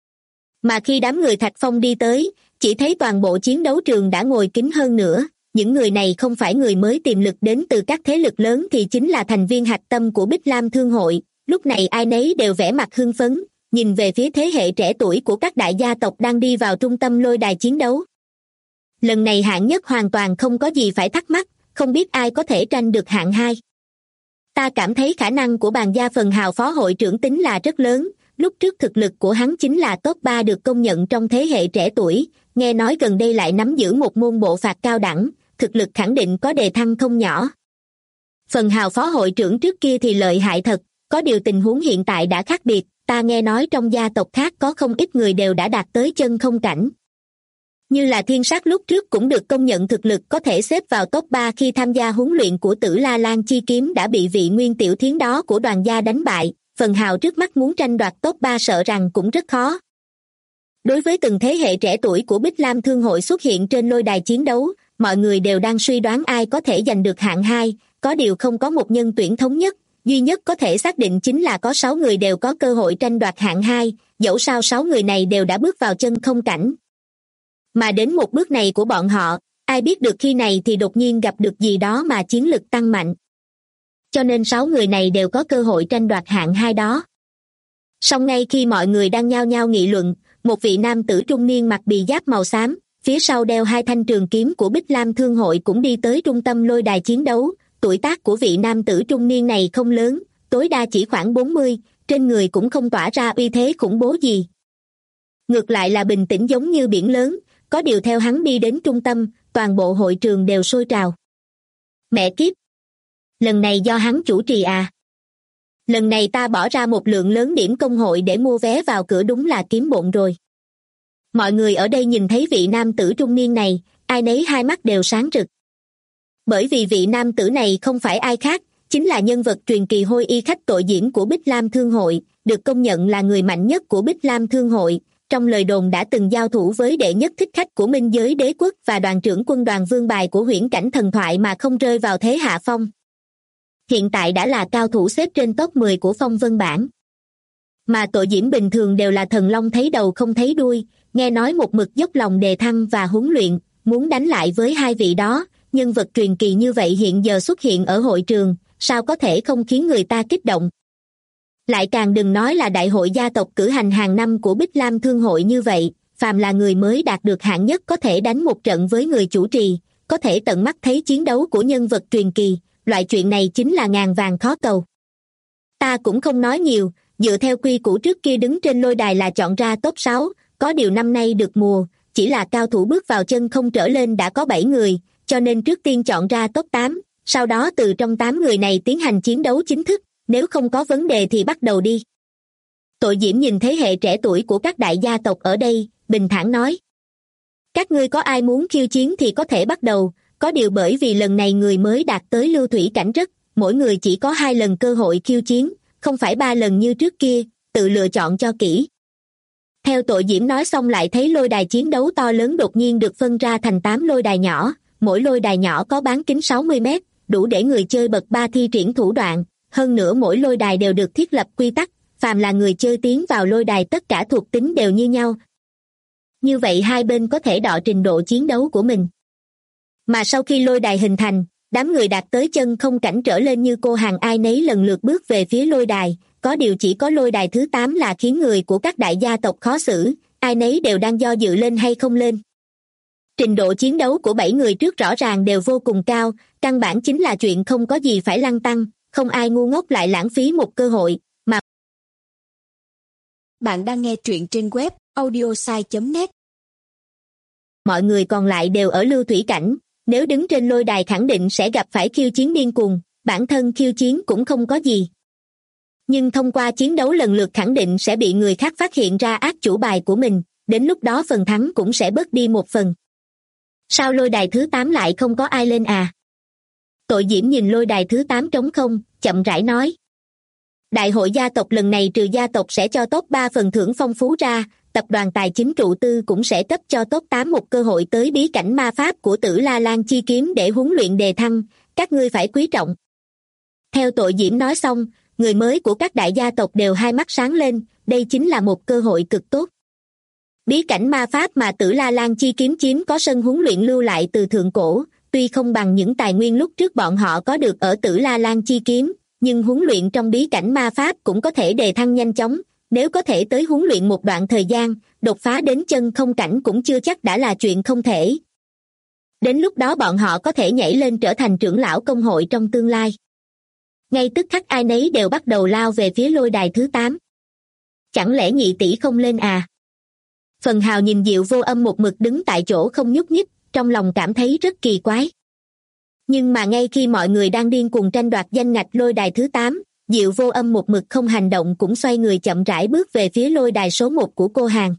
Mà khi đám người Thạch Phong đi tới, chỉ thấy toàn bộ chiến đấu trường đã ngồi kín hơn nữa, những người này không phải người mới tiềm lực đến từ các thế lực lớn thì chính là thành viên hạch tâm của Bích Lam Thương hội, lúc này ai nấy đều vẻ mặt hưng phấn, nhìn về phía thế hệ trẻ tuổi của các đại gia tộc đang đi vào trung tâm lôi đài chiến đấu. Lần này hạng nhất hoàn toàn không có gì phải thắc mắc, không biết ai có thể tranh được hạng 2. Ta cảm thấy khả năng của bàn gia Phần Hào phó hội trưởng tính là rất lớn, lúc trước thực lực của hắn chính là top 3 được công nhận trong thế hệ trẻ tuổi, nghe nói gần đây lại nắm giữ một môn bộ phạt cao đẳng, thực lực khẳng định có đề thăng không nhỏ. Phần Hào phó hội trưởng trước kia thì lợi hại thật, có điều tình huống hiện tại đã khác biệt, ta nghe nói trong gia tộc khác có không ít người đều đã đạt tới chân không cảnh. Như là Thiên Sát lúc trước cũng được công nhận thực lực có thể xếp vào top 3 khi tham gia huấn luyện của Tử La Lan Chi Kiếm đã bị vị Nguyên Tiểu Thiến đó của Đoàn gia đánh bại, Phần Hào trước mắt muốn tranh đoạt top 3 sợ rằng cũng rất khó. Đối với từng thế hệ trẻ tuổi của Bích Lam Thương hội xuất hiện trên lôi đài chiến đấu, mọi người đều đang suy đoán ai có thể giành được hạng 2, có điều không có một nhân tuyển thống nhất, duy nhất có thể xác định chính là có 6 người đều có cơ hội tranh đoạt hạng 2, dẫu sao 6 người này đều đã bước vào chân không cảnh. Mà đến một bước này của bọn họ, ai biết được khi này thì đột nhiên gặp được gì đó mà chiến lực tăng mạnh. Cho nên 6 người này đều có cơ hội tranh đoạt hạng 2 đó. Song ngay khi mọi người đang nhao nhao nghị luận, một vị nam tử trung niên mặc bì giáp màu xám, phía sau đeo 2 thanh trường kiếm của Bích Lam Thương hội cũng đi tới trung tâm lôi đài chiến đấu. Tuổi tác của vị nam tử trung niên này không lớn, tối đa chỉ khoảng 40, trên người cũng không tỏa ra uy thế khủng bố gì. Ngược lại là bình tĩnh giống như biển lớn, có điều theo hắn đi đến trung tâm, toàn bộ hội trường đều sôi trào. Mẹ kiếp! Lần này do hắn chủ trì à? Lần này ta bỏ ra một lượng lớn điểm công hội để mua vé vào cửa đúng là kiếm bộn rồi. Mọi người ở đây nhìn thấy vị nam tử trung niên này, ai nấy hai mắt đều sáng rực. Bởi vì vị nam tử này không phải ai khác, chính là nhân vật truyền kỳ Hôi Y khách tội diễn của Bích Lam Thương hội, được công nhận là người mạnh nhất của Bích Lam Thương hội, trong lời đồn đã từng giao thủ với đệ nhất thích khách của Minh Giới Đế Quốc và đoàn trưởng quân đoàn vương bài của huyễn cảnh thần thoại mà không rơi vào thế hạ phong. Hiện tại đã là cao thủ xếp trên top 10 của phong vân bảng. Mà tội diễn bình thường đều là thần long thấy đầu không thấy đuôi, nghe nói một mực dốc lòng đề thăng và huấn luyện, muốn đánh lại với hai vị đó, nhân vật truyền kỳ như vậy hiện giờ xuất hiện ở hội trường, sao có thể không khiến người ta kích động. Lại càng đừng nói là đại hội gia tộc cử hành hàng năm của Bích Lam Thương hội như vậy, phàm là người mới đạt được hạng nhất có thể đánh một trận với người chủ trì, có thể tận mắt thấy chiến đấu của nhân vật truyền kỳ, loại chuyện này chính là ngàn vàng khó cầu. Ta cũng không nói nhiều, dựa theo quy củ trước kia đứng trên lôi đài là chọn ra top 6, có điều năm nay được mùa, chỉ là cao thủ bước vào chân không trở lên đã có 7 người, cho nên trước tiên chọn ra top 8, sau đó từ trong 8 người này tiến hành chiến đấu chính thức, nếu không có vấn đề thì bắt đầu đi. Tội Diễm nhìn thế hệ trẻ tuổi của các đại gia tộc ở đây, bình thản nói. Các ngươi có ai muốn khiêu chiến thì có thể bắt đầu, có điều bởi vì lần này người mới đạt tới lưu thủy cảnh rất, mỗi người chỉ có 2 lần cơ hội khiêu chiến, không phải 3 lần như trước kia, tự lựa chọn cho kỹ. Theo Tội Diễm nói xong lại thấy lôi đài chiến đấu to lớn đột nhiên được phân ra thành 8 lôi đài nhỏ, mỗi lôi đài nhỏ có bán kính 60 mét, đủ để người chơi bậc 3 thi triển thủ đoạn, hơn nữa mỗi lôi đài đều được thiết lập quy tắc, phàm là người chơi tiến vào lôi đài tất cả thuộc tính đều như nhau. Như vậy hai bên có thể đọ trình độ chiến đấu của mình. Mà sau khi lôi đài hình thành, đám người đạt tới chân không cảnh trở lên như cô hàng ai nấy lần lượt bước về phía lôi đài, có điều chỉ có lôi đài thứ 8 là khiến người của các đại gia tộc khó xử, ai nấy đều đang do dự lên hay không lên. Trình độ chiến đấu của 7 người trước rõ ràng đều vô cùng cao, căn bản chính là chuyện không có gì phải lăn tăn, không ai ngu ngốc lại lãng phí một cơ hội, mà. Bạn đang nghe truyện trên web audiosai.net. Mọi người còn lại đều ở lưu thủy cảnh, nếu đứng trên lôi đài khẳng định sẽ gặp phải khiêu chiến điên cuồng, bản thân khiêu chiến cũng không có gì. Nhưng thông qua chiến đấu lần lượt khẳng định sẽ bị người khác phát hiện ra ác chủ bài của mình, đến lúc đó phần thắng cũng sẽ bớt đi một phần. Sao lôi đài thứ 8 lại không có ai lên à? Tội Diễm nhìn lôi đài thứ 8 trống không, chậm rãi nói. Đại hội gia tộc lần này trừ gia tộc sẽ cho top 3 phần thưởng phong phú ra, tập đoàn tài chính trụ tư cũng sẽ cấp cho top 8 một cơ hội tới bí cảnh ma pháp của Tử La Lan chi kiếm để huấn luyện đề thăng, các ngươi phải quý trọng. Theo Tội Diễm nói xong, người mới của các đại gia tộc đều hai mắt sáng lên, đây chính là một cơ hội cực tốt. Bí cảnh ma pháp mà Tử La Lan chi kiếm chiếm có sân huấn luyện lưu lại từ thượng cổ, tuy không bằng những tài nguyên lúc trước bọn họ có được ở Tử La Lan chi kiếm, nhưng huấn luyện trong bí cảnh ma pháp cũng có thể đề thăng nhanh chóng, nếu có thể tới huấn luyện một đoạn thời gian, đột phá đến chân không cảnh cũng chưa chắc đã là chuyện không thể. Đến lúc đó bọn họ có thể nhảy lên trở thành trưởng lão công hội trong tương lai. Ngay tức khắc ai nấy đều bắt đầu lao về phía lôi đài thứ 8. Chẳng lẽ nhị tỷ không lên à? Phần Hào nhìn Diệu Vô Âm một mực đứng tại chỗ không nhúc nhích, trong lòng cảm thấy rất kỳ quái. Nhưng mà ngay khi mọi người đang điên cuồng tranh đoạt danh ngạch lôi đài thứ 8, Diệu Vô Âm một mực không hành động cũng xoay người chậm rãi bước về phía lôi đài số 1 của cô hàng.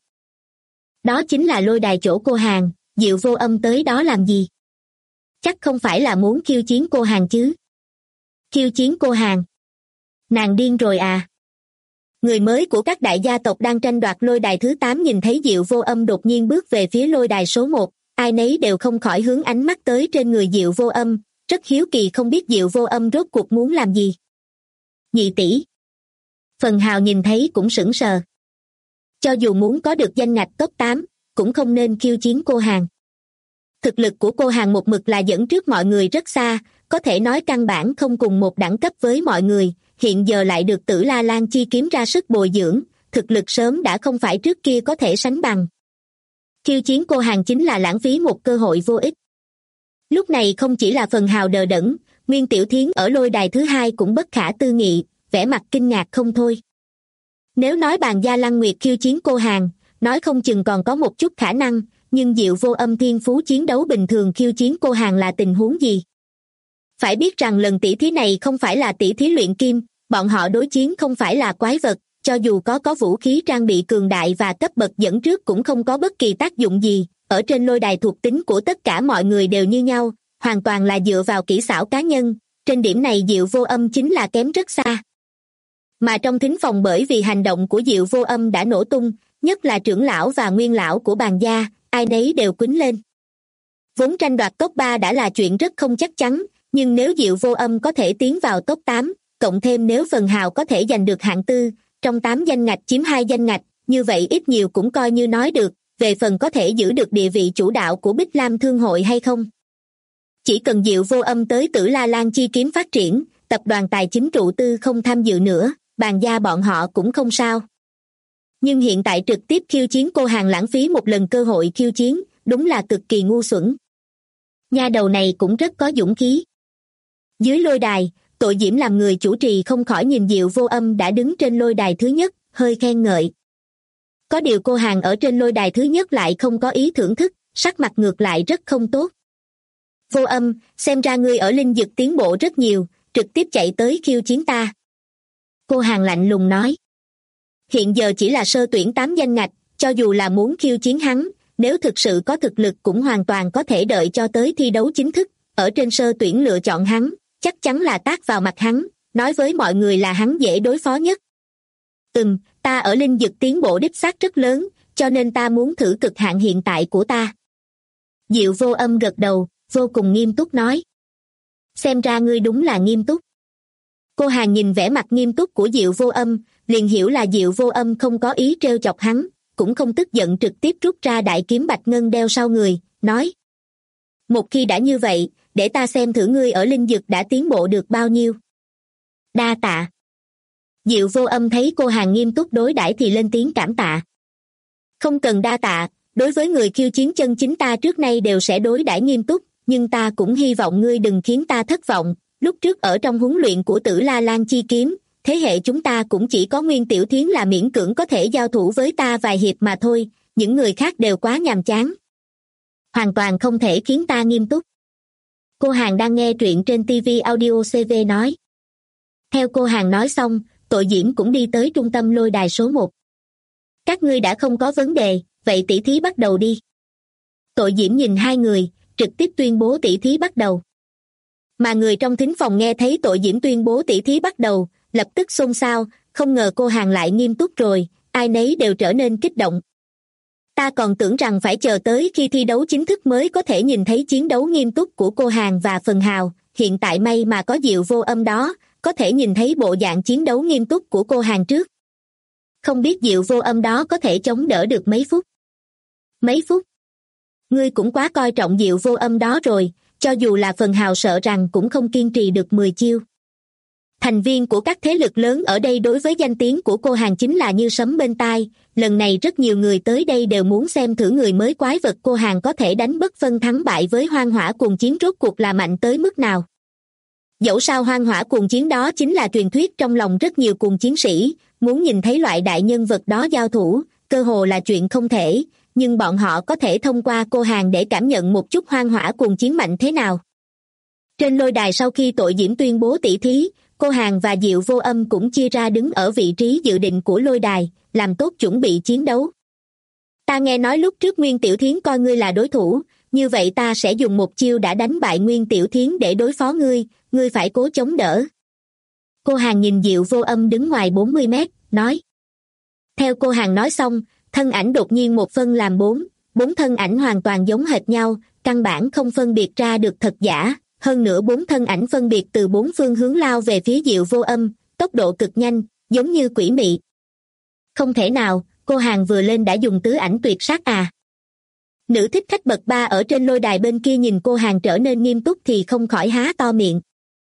Đó chính là lôi đài chỗ cô hàng, Diệu Vô Âm tới đó làm gì? Chắc không phải là muốn khiêu chiến cô hàng chứ? Khiêu chiến cô hàng? Nàng điên rồi à? Người mới của các đại gia tộc đang tranh đoạt lôi đài thứ 8 nhìn thấy Diệu Vô Âm đột nhiên bước về phía lôi đài số 1, ai nấy đều không khỏi hướng ánh mắt tới trên người Diệu Vô Âm, rất hiếu kỳ không biết Diệu Vô Âm rốt cuộc muốn làm gì. Nhị tỷ. Phần Hào nhìn thấy cũng sững sờ. Cho dù muốn có được danh ngạch top 8, cũng không nên khiêu chiến cô hàng. Thực lực của cô hàng một mực là dẫn trước mọi người rất xa, có thể nói căn bản không cùng một đẳng cấp với mọi người, hiện giờ lại được Tử La Lan chi kiếm ra sức bồi dưỡng, thực lực sớm đã không phải trước kia có thể sánh bằng. Khiêu chiến cô hàng chính là lãng phí một cơ hội vô ích. Lúc này không chỉ là Phần Hào đờ đẫn, Nguyên Tiểu Thiến ở lôi đài thứ 2 cũng bất khả tư nghị, vẻ mặt kinh ngạc không thôi. Nếu nói Bàn Gia Lăng Nguyệt khiêu chiến cô hàng, nói không chừng còn có một chút khả năng, nhưng Diệu Vô Âm thiên phú chiến đấu bình thường khiêu chiến cô hàng là tình huống gì? Phải biết rằng lần tỷ thí này không phải là tỷ thí luyện kim, bọn họ đối chiến không phải là quái vật, cho dù có vũ khí trang bị cường đại và cấp bậc dẫn trước cũng không có bất kỳ tác dụng gì, ở trên lôi đài thuộc tính của tất cả mọi người đều như nhau, hoàn toàn là dựa vào kỹ xảo cá nhân, trên điểm này Diệu Vô Âm chính là kém rất xa. Mà trong thính phòng bởi vì hành động của Diệu Vô Âm đã nổ tung, nhất là trưởng lão và nguyên lão của Bàn gia, ai nấy đều quýnh lên. Vốn tranh đoạt top 3 đã là chuyện rất không chắc chắn, nhưng nếu Diệu Vô Âm có thể tiến vào top 8, cộng thêm nếu Phần Hào có thể giành được hạng tư, trong 8 danh ngạch chiếm 2 danh ngạch, như vậy ít nhiều cũng coi như nói được, về phần có thể giữ được địa vị chủ đạo của Bích Lam Thương hội hay không. Chỉ cần Diệu Vô Âm tới Tử La Lan chi kiếm phát triển, tập đoàn tài chính trụ tư không tham dự nữa, Bàn gia bọn họ cũng không sao. Nhưng hiện tại trực tiếp khiêu chiến cô hàng lãng phí một lần cơ hội khiêu chiến, đúng là cực kỳ ngu xuẩn. Nha đầu này cũng rất có dũng khí. Dưới lôi đài, Tội Diễm làm người chủ trì không khỏi nhìn Diệu Vô Âm đã đứng trên lôi đài thứ nhất, hơi khen ngợi. Có điều cô hàng ở trên lôi đài thứ nhất lại không có ý thưởng thức, sắc mặt ngược lại rất không tốt. Vô Âm, xem ra ngươi ở linh dực tiến bộ rất nhiều, trực tiếp chạy tới khiêu chiến ta. Cô hàng lạnh lùng nói. Hiện giờ chỉ là sơ tuyển 8 danh ngạch, cho dù là muốn khiêu chiến hắn, nếu thực sự có thực lực cũng hoàn toàn có thể đợi cho tới thi đấu chính thức, ở trên sơ tuyển lựa chọn hắn, chắc chắn là tát vào mặt hắn, nói với mọi người là hắn dễ đối phó nhất. Ta ở linh dực tiến bộ đích xác rất lớn, cho nên ta muốn thử cực hạn hiện tại của ta. Diệu Vô Âm gật đầu, vô cùng nghiêm túc nói. Xem ra ngươi đúng là nghiêm túc. Cô hàng nhìn vẻ mặt nghiêm túc của Diệu Vô Âm, liền hiểu là Diệu Vô Âm không có ý trêu chọc hắn, cũng không tức giận trực tiếp rút ra đại kiếm bạch ngân đeo sau người, nói. Một khi đã như vậy, để ta xem thử ngươi ở linh dực đã tiến bộ được bao nhiêu. Đa tạ. Diệu Vô Âm thấy cô hàng nghiêm túc đối đãi thì lên tiếng cảm tạ. Không cần đa tạ, đối với người khiêu chiến chân chính ta trước nay đều sẽ đối đãi nghiêm túc, nhưng ta cũng hy vọng ngươi đừng khiến ta thất vọng. Lúc trước ở trong huấn luyện của Tử La Lan chi kiếm, thế hệ chúng ta cũng chỉ có Nguyên Tiểu Thiến là miễn cưỡng có thể giao thủ với ta vài hiệp mà thôi, những người khác đều quá nhàm chán. Hoàn toàn không thể khiến ta nghiêm túc. Cô hàng đang nghe truyện trên TV Audio CV nói. Theo cô hàng nói xong, Tội Diễm cũng đi tới trung tâm lôi đài số 1. Các ngươi đã không có vấn đề, vậy tỷ thí bắt đầu đi. Tội Diễm nhìn hai người, trực tiếp tuyên bố tỷ thí bắt đầu. Mà người trong thính phòng nghe thấy Tội Diễm tuyên bố tỷ thí bắt đầu, lập tức xôn xao, không ngờ cô hàng lại nghiêm túc rồi, ai nấy đều trở nên kích động. Ta còn tưởng rằng phải chờ tới khi thi đấu chính thức mới có thể nhìn thấy chiến đấu nghiêm túc của cô hàng và Phần Hào, hiện tại may mà có Diệu Vô Âm đó, có thể nhìn thấy bộ dạng chiến đấu nghiêm túc của cô hàng trước. Không biết Diệu Vô Âm đó có thể chống đỡ được mấy phút. Mấy phút? Ngươi cũng quá coi trọng Diệu Vô Âm đó rồi, cho dù là Phần Hào sợ rằng cũng không kiên trì được 10 chiêu. Thành viên của các thế lực lớn ở đây đối với danh tiếng của cô hàng chính là như sấm bên tai, lần này rất nhiều người tới đây đều muốn xem thử người mới quái vật cô hàng có thể đánh bất phân thắng bại với Hoang Hỏa Cuồng Chiến rốt cuộc là mạnh tới mức nào. Dẫu sao Hoang Hỏa Cuồng Chiến đó chính là truyền thuyết trong lòng rất nhiều cuồng chiến sĩ, muốn nhìn thấy loại đại nhân vật đó giao thủ, cơ hồ là chuyện không thể, nhưng bọn họ có thể thông qua cô hàng để cảm nhận một chút Hoang Hỏa Cuồng Chiến mạnh thế nào. Trên lôi đài sau khi Tội Diễm tuyên bố tỷ thí, cô hàng và Diệu Vô Âm cũng chia ra đứng ở vị trí dự định của lôi đài, làm tốt chuẩn bị chiến đấu. Ta nghe nói lúc trước Nguyên Tiểu Thiến coi ngươi là đối thủ, như vậy ta sẽ dùng một chiêu đã đánh bại Nguyên Tiểu Thiến để đối phó ngươi, ngươi phải cố chống đỡ. Cô hàng nhìn Diệu Vô Âm đứng ngoài 40 mét, nói. Theo cô hàng nói xong, thân ảnh đột nhiên một phân làm bốn thân ảnh hoàn toàn giống hệt nhau, căn bản không phân biệt ra được thật giả. Hơn nữa 4 thân ảnh phân biệt từ 4 phương hướng lao về phía Diệu Vô Âm, tốc độ cực nhanh, giống như quỷ mị. Không thể nào, cô hàng vừa lên đã dùng tứ ảnh tuyệt sát à. Nữ thích khách bậc 3 ở trên lôi đài bên kia nhìn cô hàng trở nên nghiêm túc thì không khỏi há to miệng.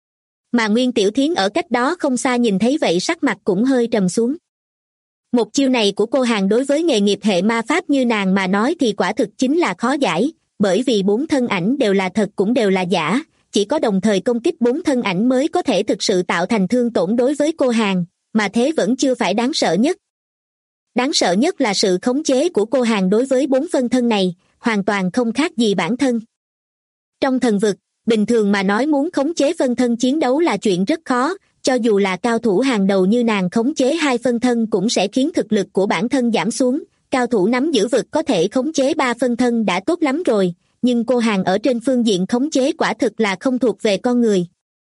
Mà Nguyên Tiểu Thiến ở cách đó không xa nhìn thấy vậy sắc mặt cũng hơi trầm xuống. Một chiêu này của cô hàng đối với nghề nghiệp hệ ma pháp như nàng mà nói thì quả thực chính là khó giải, bởi vì 4 thân ảnh đều là thật cũng đều là giả. Chỉ có đồng thời công kích 4 thân ảnh mới có thể thực sự tạo thành thương tổn đối với cô hàng, mà thế vẫn chưa phải đáng sợ nhất. Đáng sợ nhất là sự khống chế của cô hàng đối với 4 phân thân này, hoàn toàn không khác gì bản thân. Trong thần vực, bình thường mà nói muốn khống chế phân thân chiến đấu là chuyện rất khó, cho dù là cao thủ hàng đầu như nàng khống chế 2 phân thân cũng sẽ khiến thực lực của bản thân giảm xuống, cao thủ nắm giữ vực có thể khống chế 3 phân thân đã tốt lắm rồi. Nhưng cô hàng ở trên phương diện khống chế quả thực là không thuộc về con người.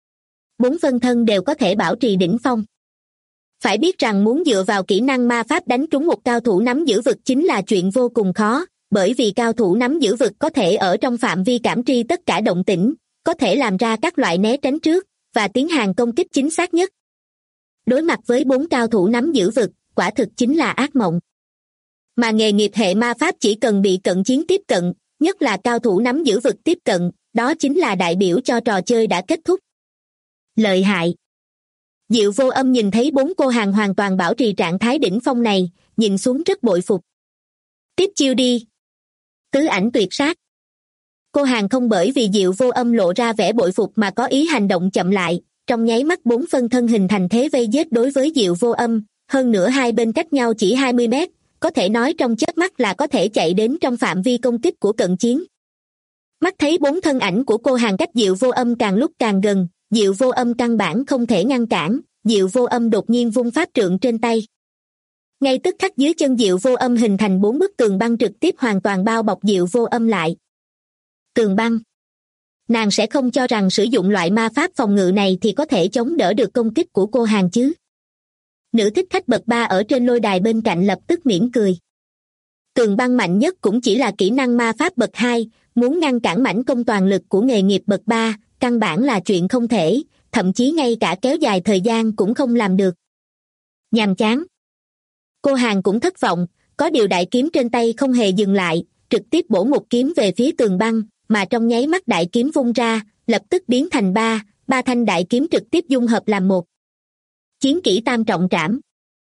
4 phân thân đều có thể bảo trì đỉnh phong. Phải biết rằng muốn dựa vào kỹ năng ma pháp đánh trúng một cao thủ nắm giữ vực chính là chuyện vô cùng khó, bởi vì cao thủ nắm giữ vực có thể ở trong phạm vi cảm tri tất cả động tĩnh, có thể làm ra các loại né tránh trước, và tiến hành công kích chính xác nhất. Đối mặt với 4 cao thủ nắm giữ vực, quả thực chính là ác mộng. Mà nghề nghiệp hệ ma pháp chỉ cần bị cận chiến tiếp cận, nhất là cao thủ nắm giữ vực tiếp cận, đó chính là đại biểu cho trò chơi đã kết thúc. Lợi hại. Diệu Vô Âm nhìn thấy 4 cô hàng hoàn toàn bảo trì trạng thái đỉnh phong này, nhìn xuống rất bội phục. Tiếp chiêu đi. Tứ ảnh tuyệt sát. Cô hàng không bởi vì Diệu Vô Âm lộ ra vẻ bội phục mà có ý hành động chậm lại, trong nháy mắt 4 phân thân hình thành thế vây giết đối với Diệu Vô Âm, hơn nữa hai bên cách nhau chỉ 20 mét, có thể nói trong chớp mắt là có thể chạy đến trong phạm vi công kích của cận chiến. Mắt thấy 4 thân ảnh của cô Hàn cách Diệu Vô Âm càng lúc càng gần, Diệu Vô Âm căn bản không thể ngăn cản, Diệu Vô Âm đột nhiên vung pháp trượng trên tay. Ngay tức khắc dưới chân Diệu Vô Âm hình thành 4 bức tường băng trực tiếp hoàn toàn bao bọc Diệu Vô Âm lại. Tường băng. Nàng sẽ không cho rằng sử dụng loại ma pháp phòng ngự này thì có thể chống đỡ được công kích của cô Hàn chứ. Nữ thích khách bậc 3 ở trên lôi đài bên cạnh lập tức mỉm cười. Tường băng mạnh nhất cũng chỉ là kỹ năng ma pháp bậc 2, muốn ngăn cản mãnh công toàn lực của nghề nghiệp bậc 3, căn bản là chuyện không thể, thậm chí ngay cả kéo dài thời gian cũng không làm được. Nhàm chán. Cô Hàn cũng thất vọng, có điều đại kiếm trên tay không hề dừng lại, trực tiếp bổ một kiếm về phía tường băng, mà trong nháy mắt đại kiếm vung ra, lập tức biến thành ba thanh đại kiếm trực tiếp dung hợp làm một. Chiến kỹ tam trọng trảm.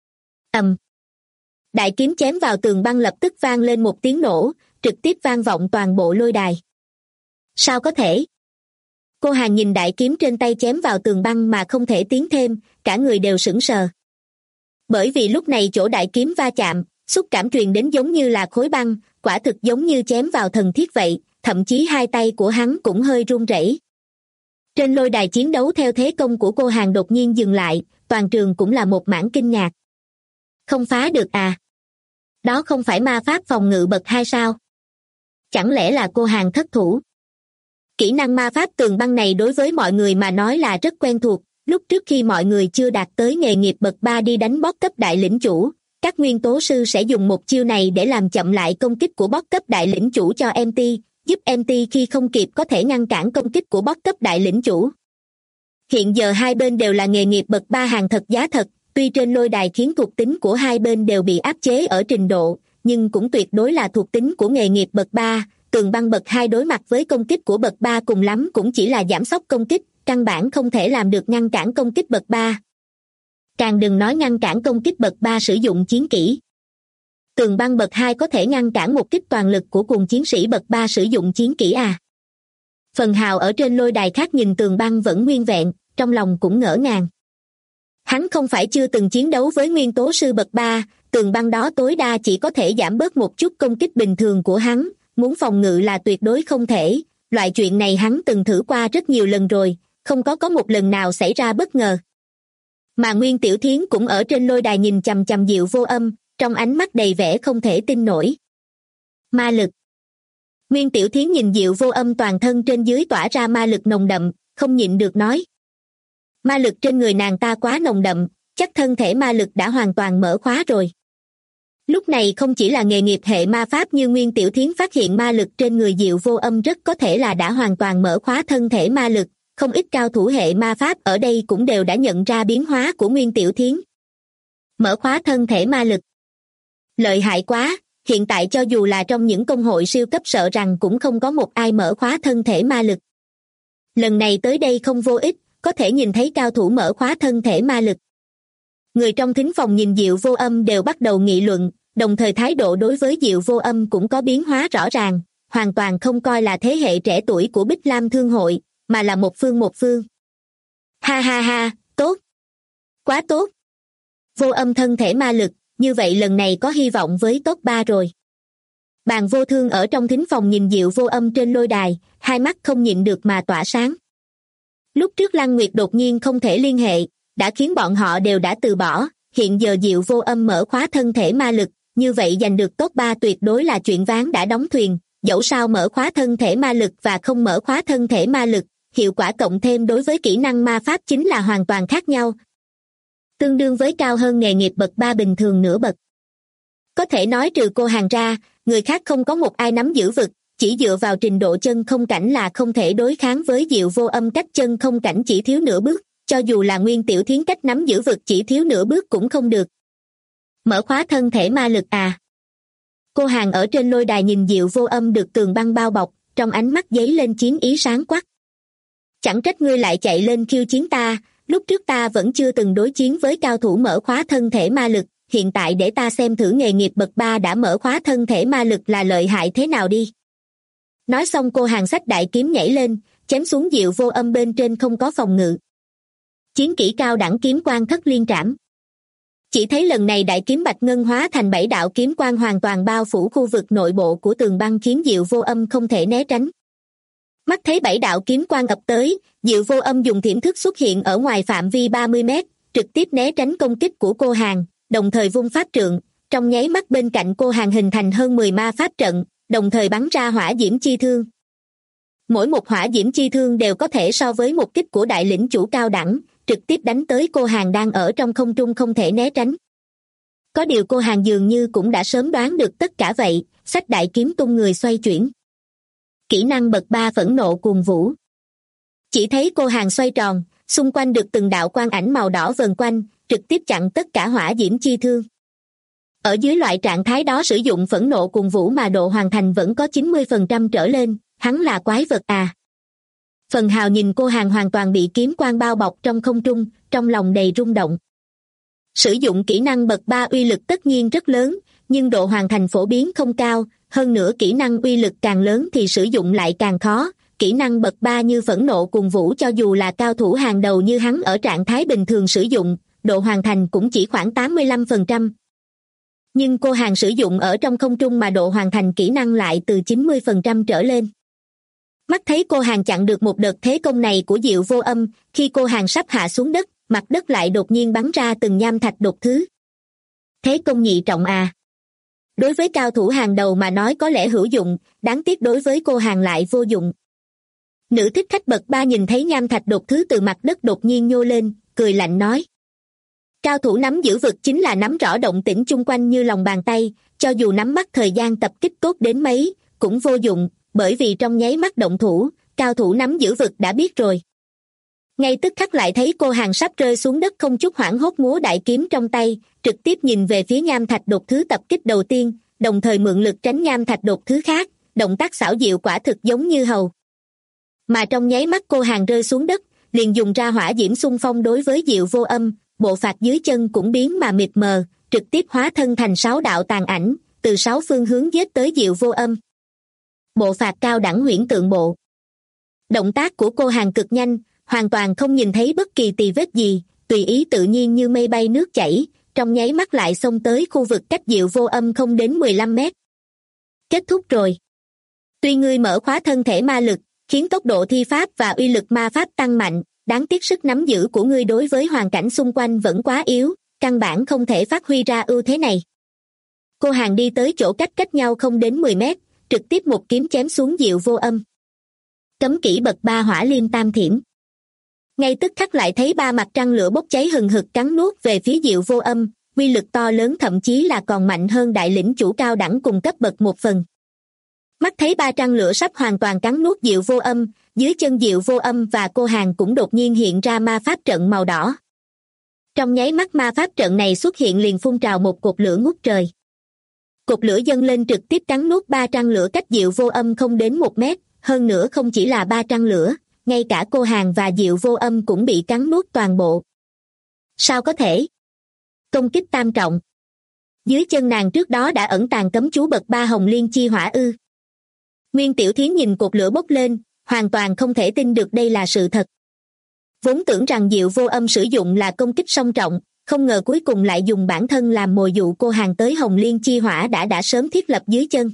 Đại kiếm chém vào tường băng lập tức vang lên một tiếng nổ, trực tiếp vang vọng toàn bộ lôi đài. Sao có thể? Cô Hàn nhìn đại kiếm trên tay chém vào tường băng mà không thể tiến thêm, cả người đều sững sờ. Bởi vì lúc này chỗ đại kiếm va chạm, xúc cảm truyền đến giống như là khối băng, quả thực giống như chém vào thần thiết vậy, thậm chí hai tay của hắn cũng hơi run rẩy. Trên lôi đài chiến đấu theo thế công của cô Hàn đột nhiên dừng lại, toàn trường cũng là một mảng kinh ngạc. Không phá được à? Đó không phải ma pháp phòng ngự bậc 2 sao? Chẳng lẽ là cô Hàn thất thủ? Kỹ năng ma pháp tường băng này đối với mọi người mà nói là rất quen thuộc, lúc trước khi mọi người chưa đạt tới nghề nghiệp bậc 3 đi đánh boss cấp đại lĩnh chủ, các nguyên tố sư sẽ dùng một chiêu này để làm chậm lại công kích của boss cấp đại lĩnh chủ cho MT, giúp MT khi không kịp có thể ngăn cản công kích của boss cấp đại lĩnh chủ. Hiện giờ hai bên đều là nghề nghiệp bậc 3 hàng thật giá thật, tuy trên lôi đài khiến thuộc tính của hai bên đều bị áp chế ở trình độ, nhưng cũng tuyệt đối là thuộc tính của nghề nghiệp bậc 3, tường băng bậc 2 đối mặt với công kích của bậc 3 cùng lắm cũng chỉ là giảm sốc công kích, căn bản không thể làm được ngăn cản công kích bậc 3. Càng đừng nói ngăn cản công kích bậc 3 sử dụng chiến kỹ. Tường băng bậc 2 có thể ngăn cản một kích toàn lực của cùng chiến sĩ bậc 3 sử dụng chiến kỹ à? Phần Hào ở trên lôi đài khác nhìn tường băng vẫn nguyên vẹn, trong lòng cũng ngỡ ngàng. Hắn không phải chưa từng chiến đấu với nguyên tố sư bậc 3, tường băng đó tối đa chỉ có thể giảm bớt một chút công kích bình thường của hắn, muốn phòng ngự là tuyệt đối không thể, loại chuyện này hắn từng thử qua rất nhiều lần rồi, không có một lần nào xảy ra bất ngờ. Mà Nguyên Tiểu Thiến cũng ở trên lôi đài nhìn chằm chằm Diệu Vô Âm, trong ánh mắt đầy vẻ không thể tin nổi. Ma lực. Nguyên Tiểu Thiến nhìn Diệu Vô Âm toàn thân trên dưới tỏa ra ma lực nồng đậm, không nhịn được nói. Ma lực trên người nàng ta quá nồng đậm, chắc thân thể ma lực đã hoàn toàn mở khóa rồi. Lúc này không chỉ là nghề nghiệp hệ ma pháp như Nguyên Tiểu Thiến phát hiện ma lực trên người Diệu Vô Âm rất có thể là đã hoàn toàn mở khóa thân thể ma lực, không ít cao thủ hệ ma pháp ở đây cũng đều đã nhận ra biến hóa của Nguyên Tiểu Thiến. Mở khóa thân thể ma lực. Lợi hại quá, hiện tại cho dù là trong những công hội siêu cấp sợ rằng cũng không có một ai mở khóa thân thể ma lực. Lần này tới đây không vô ích, có thể nhìn thấy cao thủ mở khóa thân thể ma lực. Người trong thính phòng nhìn Diệu Vô Âm đều bắt đầu nghị luận, đồng thời thái độ đối với Diệu Vô Âm cũng có biến hóa rõ ràng, hoàn toàn không coi là thế hệ trẻ tuổi của Bích Lam Thương hội, mà là một phương. Ha ha ha, tốt. Quá tốt. Vô Âm thân thể ma lực, như vậy lần này có hy vọng với top 3 rồi. Bàn Vô Thương ở trong thính phòng nhìn Diệu Vô Âm trên lôi đài, hai mắt không nhịn được mà tỏa sáng. Lúc trước Lăng Nguyệt đột nhiên không thể liên hệ, đã khiến bọn họ đều đã từ bỏ, hiện giờ Diệu Vô Âm mở khóa thân thể ma lực, như vậy giành được top 3 tuyệt đối là chuyện ván đã đóng thuyền, dẫu sao mở khóa thân thể ma lực và không mở khóa thân thể ma lực, hiệu quả cộng thêm đối với kỹ năng ma pháp chính là hoàn toàn khác nhau. Tương đương với cao hơn nghề nghiệp bậc 3 bình thường nửa bậc. Có thể nói trừ cô Hàn ra, người khác không có một ai nắm giữ vực, chỉ dựa vào trình độ chân không cảnh là không thể đối kháng với Diệu Vô Âm cách chân không cảnh chỉ thiếu nửa bước, cho dù là Nguyên Tiểu Thiến cách nắm giữ vực chỉ thiếu nửa bước cũng không được. Mở khóa thân thể ma lực à? Cô Hàn ở trên lôi đài nhìn Diệu Vô Âm được tường băng bao bọc, trong ánh mắt dấy lên chiến ý sáng quắc. Chẳng trách ngươi lại chạy lên khiêu chiến ta, lúc trước ta vẫn chưa từng đối chiến với cao thủ mở khóa thân thể ma lực, hiện tại để ta xem thử nghề nghiệp bậc 3 đã mở khóa thân thể ma lực là lợi hại thế nào đi. Nói xong cô Hàn xách đại kiếm nhảy lên, chém xuống Diệu Vô Âm bên trên không có phòng ngự. Chiến kỹ cao đẳng kiếm quan thất liên trảm. Chỉ thấy lần này đại kiếm bạch ngân hóa thành 7 đạo kiếm quang hoàn toàn bao phủ khu vực nội bộ của tường băng khiến Diệu Vô Âm không thể né tránh. Mắt thấy 7 đạo kiếm quang ập tới, Diệu Vô Âm dùng thiểm thức xuất hiện ở ngoài phạm vi 30 mét, trực tiếp né tránh công kích của cô Hàn, đồng thời vung pháp trượng, trong nháy mắt bên cạnh cô Hàn hình thành hơn 10 ma pháp trận, đồng thời bắn ra hỏa diễm chi thương. Mỗi một hỏa diễm chi thương đều có thể so với một kích của đại lĩnh chủ cao đẳng, trực tiếp đánh tới cô Hàn đang ở trong không trung không thể né tránh. Có điều cô Hàn dường như cũng đã sớm đoán được tất cả vậy, xách đại kiếm tung người xoay chuyển. Kỹ năng bậc 3 phẫn nộ cuồng vũ. Chỉ thấy cô Hàn xoay tròn, xung quanh được từng đạo quang ảnh màu đỏ vần quanh, trực tiếp chặn tất cả hỏa diễm chi thương. Ở dưới loại trạng thái đó sử dụng phẫn nộ cuồng vũ mà độ hoàn thành vẫn có 90% trở lên, hắn là quái vật à. Phần Hào nhìn cô Hàn hoàn toàn bị kiếm quang bao bọc trong không trung, trong lòng đầy rung động. Sử dụng kỹ năng bậc 3 uy lực tất nhiên rất lớn, nhưng độ hoàn thành phổ biến không cao, hơn nữa kỹ năng uy lực càng lớn thì sử dụng lại càng khó. Kỹ năng bậc 3 như phẫn nộ cuồng vũ cho dù là cao thủ hàng đầu như hắn ở trạng thái bình thường sử dụng, độ hoàn thành cũng chỉ khoảng 85%. Nhưng cô Hàn sử dụng ở trong không trung mà độ hoàn thành kỹ năng lại từ 90% trở lên. Mắt thấy cô Hàn chặn được một đợt thế công này của Diệu Vô Âm, khi cô Hàn sắp hạ xuống đất, mặt đất lại đột nhiên bắn ra từng nham thạch đột thứ. Thế công nhị trọng à. Đối với cao thủ hàng đầu mà nói có lẽ hữu dụng, đáng tiếc đối với cô Hàn lại vô dụng. Nữ thích khách bậc 3 nhìn thấy nham thạch đột thứ từ mặt đất đột nhiên nhô lên, cười lạnh nói. Cao thủ nắm giữ vực chính là nắm rõ động tĩnh chung quanh như lòng bàn tay, cho dù nắm bắt thời gian tập kích tốt đến mấy, cũng vô dụng, bởi vì trong nháy mắt động thủ, cao thủ nắm giữ vực đã biết rồi. Ngay tức khắc lại thấy cô Hàn sắp rơi xuống đất không chút hoảng hốt múa đại kiếm trong tay, trực tiếp nhìn về phía nham thạch đột thứ tập kích đầu tiên, đồng thời mượn lực tránh nham thạch đột thứ khác, động tác xảo diệu quả thực giống như hầu. Mà trong nháy mắt cô Hàn rơi xuống đất, liền dùng ra hỏa diễm xung phong đối với Diệu Vô Âm, bộ phạt dưới chân cũng biến mà mịt mờ, trực tiếp hóa thân thành 6 đạo tàn ảnh, từ 6 phương hướng giết tới Diệu Vô Âm. Bộ phạt cao đẳng huyễn tượng bộ. Động tác của cô Hàn cực nhanh, hoàn toàn không nhìn thấy bất kỳ tì vết gì, tùy ý tự nhiên như mây bay nước chảy, trong nháy mắt lại xông tới khu vực cách Diệu Vô Âm không đến 15 mét. Kết thúc rồi. Tuy ngươi mở khóa thân thể ma lực, khiến tốc độ thi pháp và uy lực ma pháp tăng mạnh, đáng tiếc sức nắm giữ của ngươi đối với hoàn cảnh xung quanh vẫn quá yếu, căn bản không thể phát huy ra ưu thế này. Cô Hàn đi tới chỗ cách nhau không đến 10 mét, trực tiếp một kiếm chém xuống Diệu Vô Âm. Cấm kỹ bậc 3 hỏa liêm tam thiểm. Ngay tức khắc lại thấy 3 mặt trăng lửa bốc cháy hừng hực cắn nuốt về phía Diệu Vô Âm, uy lực to lớn thậm chí là còn mạnh hơn đại lĩnh chủ cao đẳng cùng cấp bậc 1 phần. Mắt thấy 3 trăng lửa sắp hoàn toàn cắn nuốt Diệu Vô Âm, dưới chân Diệu Vô Âm và cô Hàn cũng đột nhiên hiện ra ma pháp trận màu đỏ. Trong nháy mắt ma pháp trận này xuất hiện liền phun trào một cột lửa ngút trời. Cột lửa dâng lên trực tiếp cắn nuốt 3 trăng lửa cách Diệu Vô Âm không đến 1 mét, hơn nữa không chỉ là 3 trăng lửa, ngay cả cô Hàn và Diệu Vô Âm cũng bị cắn nuốt toàn bộ. Sao có thể? Công kích tam trọng. Dưới chân nàng trước đó đã ẩn tàng cấm chú bậc 3 hồng liên chi hỏa ư. Nguyên Tiểu Thiến nhìn cột lửa bốc lên, hoàn toàn không thể tin được đây là sự thật. Vốn tưởng rằng Diệu Vô Âm sử dụng là công kích song trọng, không ngờ cuối cùng lại dùng bản thân làm mồi dụ cô Hàn tới hồng liên chi hỏa đã sớm thiết lập dưới chân.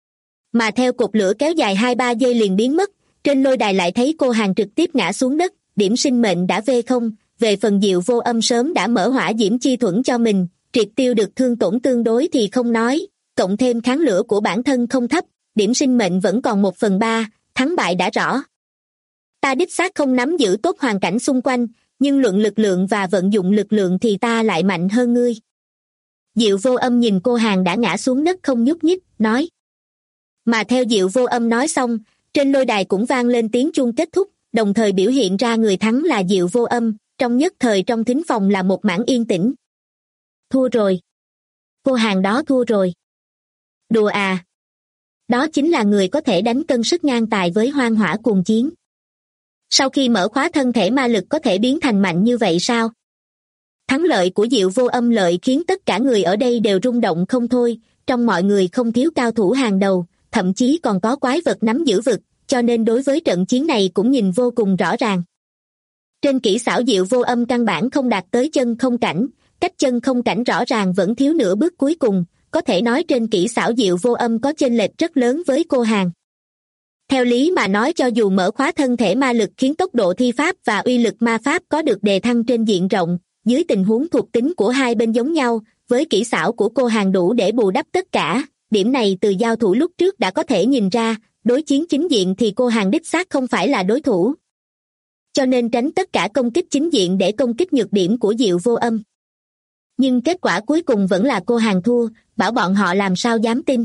Mà theo cột lửa kéo dài 2-3 giây liền biến mất, trên lôi đài lại thấy cô Hàn trực tiếp ngã xuống đất, điểm sinh mệnh đã V0, về phần Diệu Vô Âm sớm đã mở hỏa diễm chi thuẫn cho mình, triệt tiêu được thương tổn tương đối thì không nói, cộng thêm kháng lửa của bản thân không thấp, điểm sinh mệnh vẫn còn 1/3, thắng bại đã rõ. Ta đích xác không nắm giữ tốt hoàn cảnh xung quanh, nhưng luận lực lượng và vận dụng lực lượng thì ta lại mạnh hơn ngươi. Diệu Vô Âm nhìn cô Hàn đã ngã xuống đất không nhúc nhích, nói. Mà theo Diệu Vô Âm nói xong, trên lôi đài cũng vang lên tiếng chuông kết thúc, đồng thời biểu hiện ra người thắng là Diệu Vô Âm, trong nhất thời trong thính phòng là một mảng yên tĩnh. Thua rồi. Cô Hàn đó thua rồi. Đùa à. Đó chính là người có thể đánh cân sức ngang tài với hoang hỏa cuồng chiến. Sau khi mở khóa thân thể ma lực có thể biến thành mạnh như vậy sao? Thắng lợi của Diệu Vô Âm lợi khiến tất cả người ở đây đều rung động không thôi, trong mọi người không thiếu cao thủ hàng đầu, thậm chí còn có quái vật nắm giữ vực, cho nên đối với trận chiến này cũng nhìn vô cùng rõ ràng. Trên kỹ xảo Diệu Vô Âm căn bản không đạt tới chân không cảnh, cách chân không cảnh rõ ràng vẫn thiếu nửa bước cuối cùng, có thể nói trên kỹ xảo Diệu Vô Âm có chênh lệch rất lớn với cô hàng. Theo lý mà nói, cho dù mở khóa thân thể ma lực khiến tốc độ thi pháp và uy lực ma pháp có được đề thăng trên diện rộng, dưới tình huống thuộc tính của hai bên giống nhau, với kỹ xảo của cô hàng đủ để bù đắp tất cả. Điểm này từ giao thủ lúc trước đã có thể nhìn ra, đối chiến chính diện thì cô hàng đích xác không phải là đối thủ. Cho nên tránh tất cả công kích chính diện để công kích nhược điểm của Diệu Vô Âm. Nhưng kết quả cuối cùng vẫn là cô hàng thua, bảo bọn họ làm sao dám tin.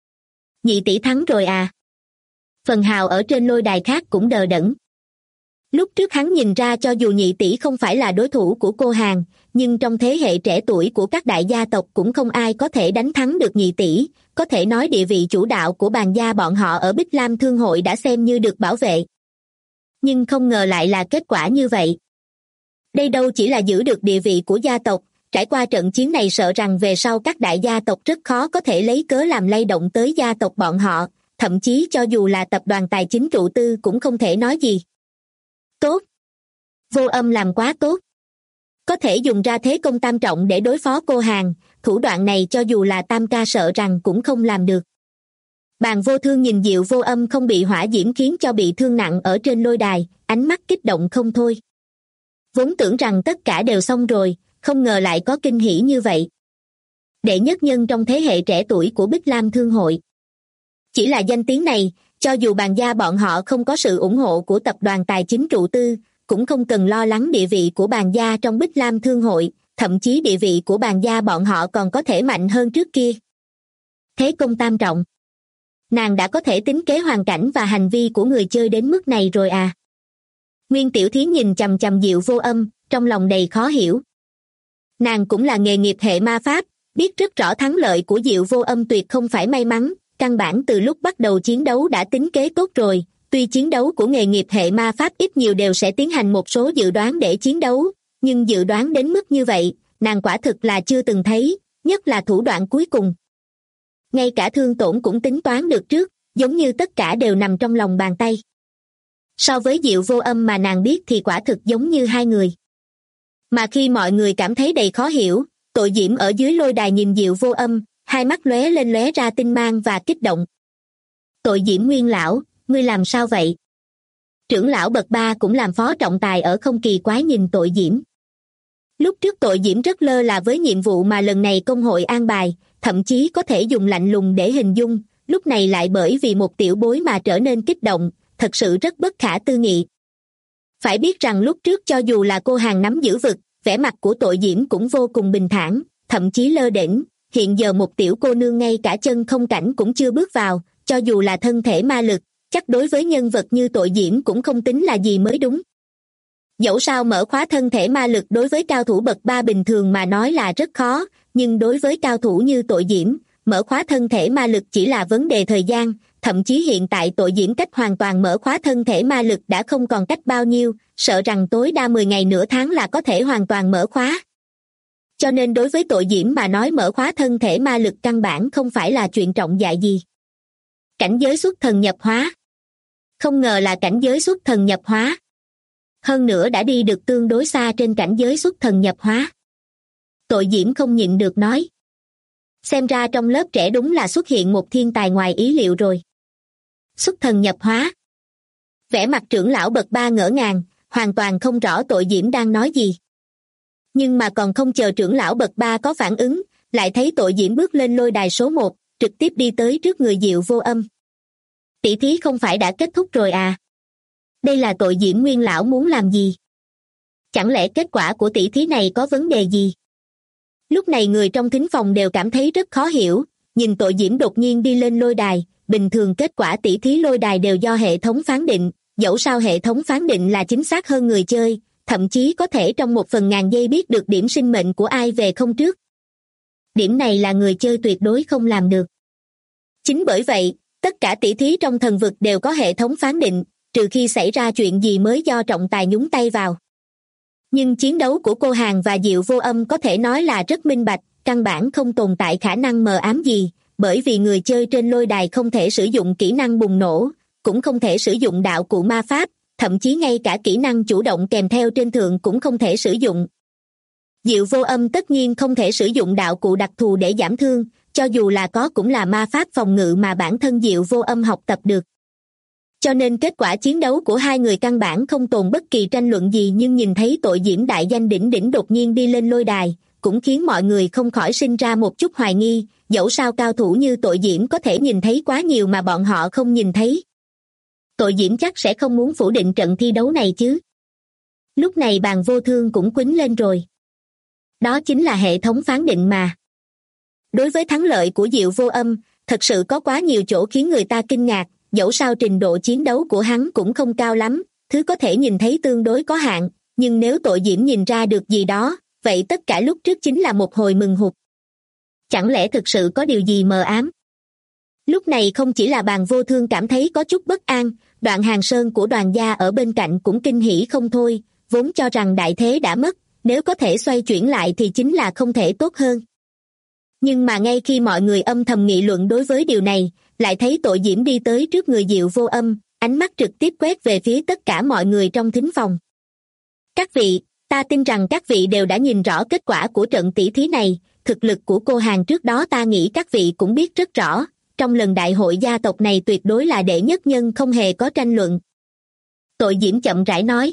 Nhị tỷ thắng rồi à? Phần Hào ở trên lôi đài khác cũng đờ đẫn. Lúc trước hắn nhìn ra cho dù nhị tỷ không phải là đối thủ của cô hàng, nhưng trong thế hệ trẻ tuổi của các đại gia tộc cũng không ai có thể đánh thắng được nhị tỷ, có thể nói địa vị chủ đạo của Bàn gia bọn họ ở Bích Lam Thương hội đã xem như được bảo vệ. Nhưng không ngờ lại là kết quả như vậy. Đây đâu chỉ là giữ được địa vị của gia tộc, trải qua trận chiến này sợ rằng về sau các đại gia tộc rất khó có thể lấy cớ làm lay động tới gia tộc bọn họ, thậm chí cho dù là tập đoàn tài chính trụ tư cũng không thể nói gì. Tốt. Vô Âm làm quá tốt. Có thể dùng ra thế công tam trọng để đối phó cô hàng, thủ đoạn này cho dù là Tam ca sợ rằng cũng không làm được. Bàn Vô Thương nhìn Diệu Vô Âm không bị hỏa diễm khiến cho bị thương nặng ở trên lôi đài, ánh mắt kích động không thôi. Vốn tưởng rằng tất cả đều xong rồi, không ngờ lại có kinh hỉ như vậy. Đệ nhất nhân trong thế hệ trẻ tuổi của Bích Lam Thương hội. Chỉ là danh tiếng này, cho dù Bàn gia bọn họ không có sự ủng hộ của tập đoàn tài chính trụ tư, cũng không cần lo lắng địa vị của Bàn gia trong Bích Lam Thương hội, thậm chí địa vị của Bàn gia bọn họ còn có thể mạnh hơn trước kia. Thế công tam trọng. Nàng đã có thể tính kế hoàn cảnh và hành vi của người chơi đến mức này rồi à? Nguyên Tiểu Thiến nhìn chằm chằm Diệu Vô Âm, trong lòng đầy khó hiểu. Nàng cũng là nghề nghiệp hệ ma pháp, biết rất rõ thắng lợi của Diệu Vô Âm tuyệt không phải may mắn, căn bản từ lúc bắt đầu chiến đấu đã tính kế tốt rồi. Tuy chiến đấu của nghề nghiệp hệ ma pháp ít nhiều đều sẽ tiến hành một số dự đoán để chiến đấu, nhưng dự đoán đến mức như vậy, nàng quả thực là chưa từng thấy, nhất là thủ đoạn cuối cùng. Ngay cả thương tổn cũng tính toán được trước, giống như tất cả đều nằm trong lòng bàn tay. So với Diệu Vô Âm mà nàng biết thì quả thực giống như hai người. Mà khi mọi người cảm thấy đầy khó hiểu, Tội Diễm ở dưới lôi đài nhìn Diệu Vô Âm, hai mắt lóe lên lóe ra tinh mang và kích động. Tội Diễm Nguyên lão, ngươi làm sao vậy? Trưởng lão bậc 3 cũng làm phó trọng tài ở không kỳ quái nhìn Tội Diễm. Lúc trước Tội Diễm rất lơ là với nhiệm vụ mà lần này công hội an bài, thậm chí có thể dùng lạnh lùng để hình dung, lúc này lại bởi vì một tiểu bối mà trở nên kích động, thật sự rất bất khả tư nghị. Phải biết rằng lúc trước cho dù là cô hàng nắm giữ vực, vẻ mặt của Tội Diễm cũng vô cùng bình thản, thậm chí lơ đễnh, hiện giờ một tiểu cô nương ngay cả chân không cảnh cũng chưa bước vào, cho dù là thân thể ma lực, chắc đối với nhân vật như Tội Diễm cũng không tính là gì mới đúng. Dẫu sao mở khóa thân thể ma lực đối với cao thủ bậc 3 bình thường mà nói là rất khó, nhưng đối với cao thủ như Tội Diễm, mở khóa thân thể ma lực chỉ là vấn đề thời gian, thậm chí hiện tại Tội Diễm cách hoàn toàn mở khóa thân thể ma lực đã không còn cách bao nhiêu, sợ rằng tối đa 10 ngày nửa tháng là có thể hoàn toàn mở khóa. Cho nên đối với Tội Diễm mà nói mở khóa thân thể ma lực căn bản không phải là chuyện trọng đại gì. Cảnh giới xuất thần nhập hóa. Không ngờ là cảnh giới xuất thần nhập hóa. Hơn nữa đã đi được tương đối xa trên cảnh giới xuất thần nhập hóa. Tội Diễm không nhịn được nói. Xem ra trong lớp trẻ đúng là xuất hiện một thiên tài ngoài ý liệu rồi. Xuất thần nhập hóa. Vẻ mặt trưởng lão bậc 3 ngỡ ngàng, hoàn toàn không rõ Tội Diễm đang nói gì. Nhưng mà còn không chờ trưởng lão bậc 3 có phản ứng, lại thấy Tội Diễm bước lên lôi đài số 1, trực tiếp đi tới trước người Diệu Vô Âm. Tỷ thí không phải đã kết thúc rồi à? Đây là Tội Diễm Nguyên lão muốn làm gì? Chẳng lẽ kết quả của tỷ thí này có vấn đề gì? Lúc này người trong thính phòng đều cảm thấy rất khó hiểu, nhìn Tội Diễm đột nhiên đi lên lôi đài, bình thường kết quả tỷ thí lôi đài đều do hệ thống phán định, dẫu sao hệ thống phán định là chính xác hơn người chơi, thậm chí có thể trong 1/1000 giây biết được điểm sinh mệnh của ai về không trước. Điểm này là người chơi tuyệt đối không làm được. Chính bởi vậy, tất cả tỷ thí trong thần vực đều có hệ thống phán định, trừ khi xảy ra chuyện gì mới do trọng tài nhúng tay vào. Nhưng chiến đấu của cô hàng và Diệu Vô Âm có thể nói là rất minh bạch, căn bản không tồn tại khả năng mờ ám gì, bởi vì người chơi trên lôi đài không thể sử dụng kỹ năng bùng nổ, cũng không thể sử dụng đạo cụ ma pháp, thậm chí ngay cả kỹ năng chủ động kèm theo trên thượng cũng không thể sử dụng. Diệu Vô Âm tất nhiên không thể sử dụng đạo cụ đặc thù để giảm thương, cho dù là có cũng là ma pháp phòng ngự mà bản thân Diệu Vô Âm học tập được. Cho nên kết quả chiến đấu của hai người căn bản không tồn bất kỳ tranh luận gì, nhưng nhìn thấy Tội Diễm đại danh đỉnh đỉnh đột nhiên đi lên lôi đài, cũng khiến mọi người không khỏi sinh ra một chút hoài nghi, dẫu sao cao thủ như Tội Diễm có thể nhìn thấy quá nhiều mà bọn họ không nhìn thấy. Tội Diễm chắc sẽ không muốn phủ định trận thi đấu này chứ. Lúc này Bàn Vô Thương cũng quýnh lên rồi. Đó chính là hệ thống phán định mà. Đối với thắng lợi của Diệu Vô Âm, thật sự có quá nhiều chỗ khiến người ta kinh ngạc, dẫu sao trình độ chiến đấu của hắn cũng không cao lắm, thứ có thể nhìn thấy tương đối có hạn, nhưng nếu Tội Diễm nhìn ra được gì đó, vậy tất cả lúc trước chính là một hồi mừng hụt. Chẳng lẽ thực sự có điều gì mờ ám? Lúc này không chỉ là Bàn Vô Thương cảm thấy có chút bất an, Đoạn Hàng Sơn của Đoàn gia ở bên cạnh cũng kinh hỉ không thôi, vốn cho rằng đại thế đã mất, nếu có thể xoay chuyển lại thì chính là không thể tốt hơn. Nhưng mà ngay khi mọi người âm thầm nghị luận đối với điều này, lại thấy Tội Diễm đi tới trước người Diệu Vô Âm, ánh mắt trực tiếp quét về phía tất cả mọi người trong thính phòng. Các vị, ta tin rằng các vị đều đã nhìn rõ kết quả của trận tỷ thí này, thực lực của cô hàng trước đó ta nghĩ các vị cũng biết rất rõ, trong lần đại hội gia tộc này tuyệt đối là đệ nhất nhân không hề có tranh luận. Tội Diễm chậm rãi nói.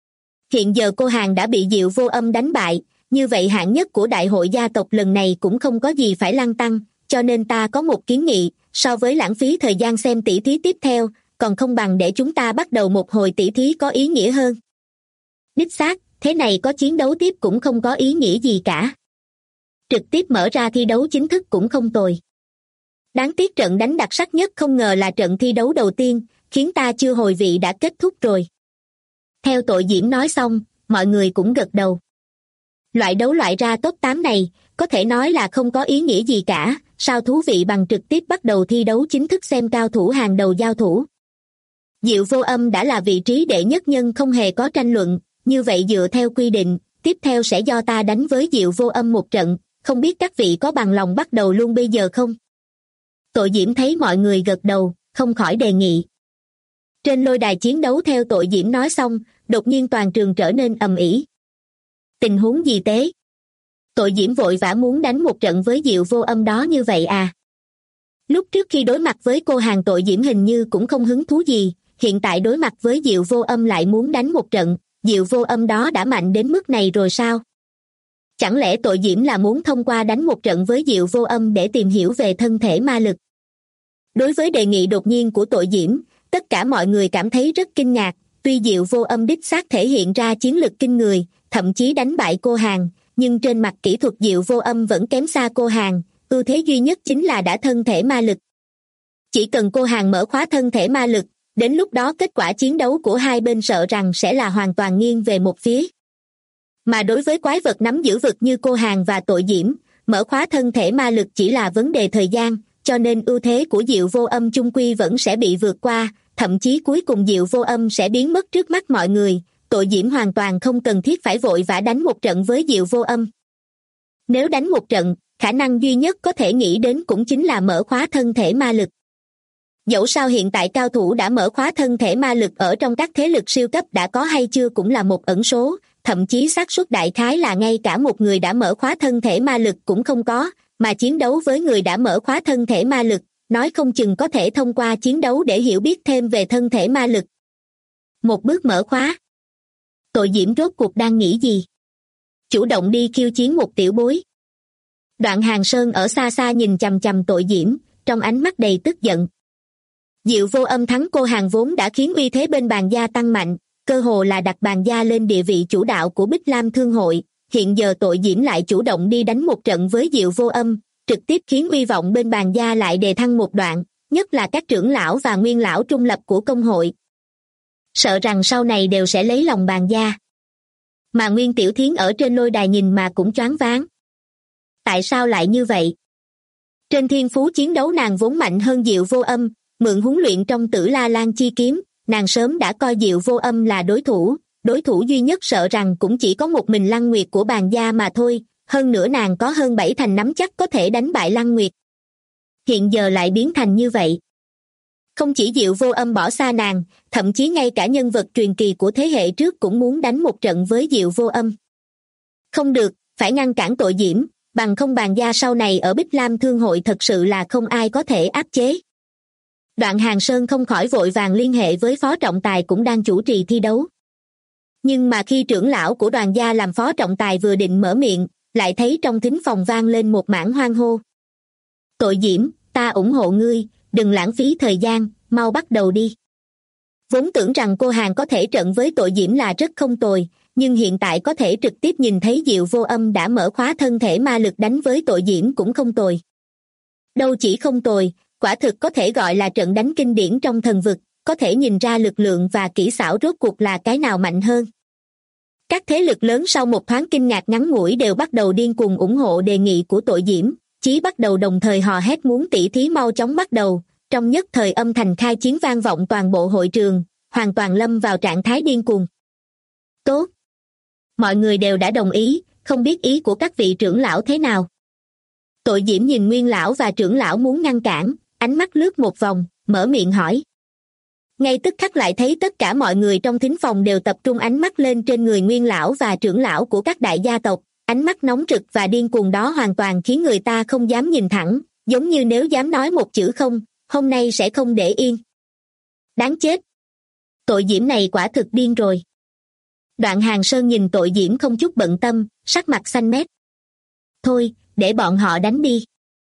Hiện giờ cô hàng đã bị Diệu Vô Âm đánh bại, như vậy hạng nhất của đại hội gia tộc lần này cũng không có gì phải lăng tăng, cho nên ta có một kiến nghị, so với lãng phí thời gian xem tỷ thí tiếp theo, còn không bằng để chúng ta bắt đầu một hồi tỷ thí có ý nghĩa hơn. Đích xác, thế này có chiến đấu tiếp cũng không có ý nghĩa gì cả. Trực tiếp mở ra thi đấu chính thức cũng không tồi. Đáng tiếc trận đánh đặc sắc nhất không ngờ là trận thi đấu đầu tiên, khiến ta chưa hồi vị đã kết thúc rồi. Theo Tội Diễm nói xong, mọi người cũng gật đầu. Loại đấu loại ra top 8 này, có thể nói là không có ý nghĩa gì cả, sao thú vị bằng trực tiếp bắt đầu thi đấu chính thức xem cao thủ hàng đầu giao thủ. Diệu Vô Âm đã là vị trí đệ nhất nhân không hề có tranh luận, như vậy dựa theo quy định, tiếp theo sẽ do ta đánh với Diệu Vô Âm một trận, không biết các vị có bằng lòng bắt đầu luôn bây giờ không? Tội Diễm thấy mọi người gật đầu, không khỏi đề nghị. Trên lôi đài chiến đấu theo Tội Diễm nói xong, đột nhiên toàn trường trở nên ầm ĩ. Tình huống gì thế? Tội Diễm vội vã muốn đánh một trận với Diệu Vô Âm đó như vậy à? Lúc trước khi đối mặt với cô hàng Tội Diễm hình như cũng không hứng thú gì, hiện tại đối mặt với Diệu Vô Âm lại muốn đánh một trận, Diệu Vô Âm đó đã mạnh đến mức này rồi sao? Chẳng lẽ Tội Diễm là muốn thông qua đánh một trận với Diệu Vô Âm để tìm hiểu về thân thể ma lực? Đối với đề nghị đột nhiên của Tội Diễm, tất cả mọi người cảm thấy rất kinh ngạc, tuy Diệu Vô Âm đích xác thể hiện ra chiến lực kinh người, thậm chí đánh bại cô hàng, nhưng trên mặt kỹ thuật Diệu Vô Âm vẫn kém xa cô hàng, ưu thế duy nhất chính là đã thân thể ma lực. Chỉ cần cô hàng mở khóa thân thể ma lực, đến lúc đó kết quả chiến đấu của hai bên sợ rằng sẽ là hoàn toàn nghiêng về một phía. Mà đối với quái vật nắm giữ vực như cô hàng và Tội Diễm, mở khóa thân thể ma lực chỉ là vấn đề thời gian, cho nên ưu thế của Diệu Vô Âm chung quy vẫn sẽ bị vượt qua, thậm chí cuối cùng Diệu Vô Âm sẽ biến mất trước mắt mọi người. Tội Diễm hoàn toàn không cần thiết phải vội vã đánh một trận với Diệu Vô Âm. Nếu đánh một trận, khả năng duy nhất có thể nghĩ đến cũng chính là mở khóa thân thể ma lực. Dẫu sao hiện tại cao thủ đã mở khóa thân thể ma lực ở trong các thế lực siêu cấp đã có hay chưa cũng là một ẩn số, thậm chí xác suất đại khái là ngay cả một người đã mở khóa thân thể ma lực cũng không có, mà chiến đấu với người đã mở khóa thân thể ma lực, nói không chừng có thể thông qua chiến đấu để hiểu biết thêm về thân thể ma lực. Một bước mở khóa. Tội Diễm rốt cuộc đang nghĩ gì? Chủ động đi khiêu chiến một tiểu bối. Đoạn Hàng Sơn ở xa xa nhìn chằm chằm Tội Diễm, trong ánh mắt đầy tức giận. Diệu Vô Âm thắng cô hàng vốn đã khiến uy thế bên Bàn gia tăng mạnh, cơ hồ là đặt Bàn gia lên địa vị chủ đạo của Bích Lam Thương hội. Hiện giờ Tội Diễm lại chủ động đi đánh một trận với Diệu Vô Âm, trực tiếp khiến uy vọng bên Bàn gia lại đề thăng một đoạn, nhất là các trưởng lão và nguyên lão trung lập của công hội. Sợ rằng sau này đều sẽ lấy lòng Bàn gia. Mà Nguyên Tiểu Thiến ở trên lôi đài nhìn mà cũng choáng váng. Tại sao lại như vậy? Trên thiên phú chiến đấu nàng vốn mạnh hơn Diệu Vô Âm, mượn huấn luyện trong Tử La Lan chi kiếm, nàng sớm đã coi Diệu Vô Âm là đối thủ duy nhất sợ rằng cũng chỉ có một mình Lăng Nguyệt của Bàn gia mà thôi, hơn nữa nàng có hơn 7 thành nắm chắc có thể đánh bại Lăng Nguyệt. Hiện giờ lại biến thành như vậy. Không chỉ Diệu Vô Âm bỏ xa nàng, thậm chí ngay cả nhân vật truyền kỳ của thế hệ trước cũng muốn đánh một trận với Diệu Vô Âm. Không được, phải ngăn cản tội Diễm, bằng không bàn gia sau này ở Bích Lam Thương hội thật sự là không ai có thể áp chế. Đoạn Hàng Sơn không khỏi vội vàng liên hệ với phó trọng tài cũng đang chủ trì thi đấu. Nhưng mà khi trưởng lão của đoàn gia làm phó trọng tài vừa định mở miệng, lại thấy trong thính phòng vang lên một mảng hoan hô. Tội Diễm, ta ủng hộ ngươi, đừng lãng phí thời gian, mau bắt đầu đi. Vốn tưởng rằng cô Hàng có thể trận với tội Diễm là rất không tồi, nhưng hiện tại có thể trực tiếp nhìn thấy Diệu Vô Âm đã mở khóa thân thể ma lực đánh với tội Diễm cũng không tồi. Đâu chỉ không tồi, quả thực có thể gọi là trận đánh kinh điển trong thần vực, có thể nhìn ra lực lượng và kỹ xảo rốt cuộc là cái nào mạnh hơn. Các thế lực lớn sau một thoáng kinh ngạc ngắn ngủi đều bắt đầu điên cuồng ủng hộ đề nghị của tội Diễm, chí bắt đầu đồng thời hò hét muốn tỉ thí mau chóng bắt đầu, trong nhất thời âm thanh khai chiến vang vọng toàn bộ hội trường, hoàn toàn lâm vào trạng thái điên cuồng. Tốt! Mọi người đều đã đồng ý, không biết ý của các vị trưởng lão thế nào. Tội Diễm nhìn Nguyên lão và trưởng lão muốn ngăn cản, ánh mắt lướt một vòng, mở miệng hỏi. Ngay tức khắc lại thấy tất cả mọi người trong thính phòng đều tập trung ánh mắt lên trên người Nguyên lão và trưởng lão của các đại gia tộc, ánh mắt nóng rực và điên cuồng đó hoàn toàn khiến người ta không dám nhìn thẳng, giống như nếu dám nói một chữ không, hôm nay sẽ không để yên. Đáng chết! Tội Diễm này quả thực điên rồi. Đoạn Hàng Sơn nhìn tội Diễm không chút bận tâm, sắc mặt xanh mét. Thôi, để bọn họ đánh đi.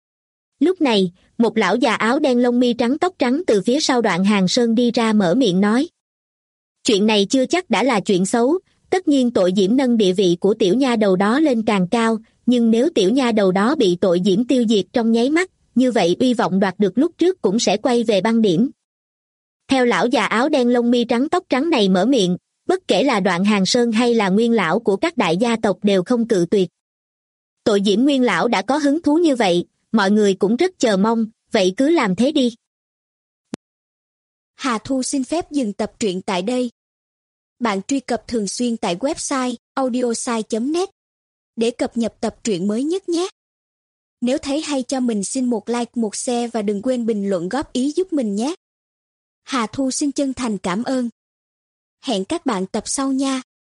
Lúc này, một lão già áo đen lông mi trắng tóc trắng từ phía sau Đoạn Hàng Sơn đi ra mở miệng nói. Chuyện này chưa chắc đã là chuyện xấu, tất nhiên tội Diễm nâng địa vị của tiểu nha đầu đó lên càng cao, nhưng nếu tiểu nha đầu đó bị tội Diễm tiêu diệt trong nháy mắt, như vậy uy vọng đoạt được lúc trước cũng sẽ quay về băng điểm. Theo lão già áo đen lông mi trắng tóc trắng này mở miệng, bất kể là Đoạn Hàng Sơn hay là Nguyên lão của các đại gia tộc đều không cự tuyệt. Tội Diễm Nguyên lão đã có hứng thú như vậy, mọi người cũng rất chờ mong, vậy cứ làm thế đi. Hà Thu xin phép dừng tập truyện tại đây. Bạn truy cập thường xuyên tại website audiosai.net để cập nhật tập truyện mới nhất nhé. Nếu thấy hay cho mình xin một like, một share và đừng quên bình luận góp ý giúp mình nhé. Hà Thu xin chân thành cảm ơn. Hẹn các bạn tập sau nha.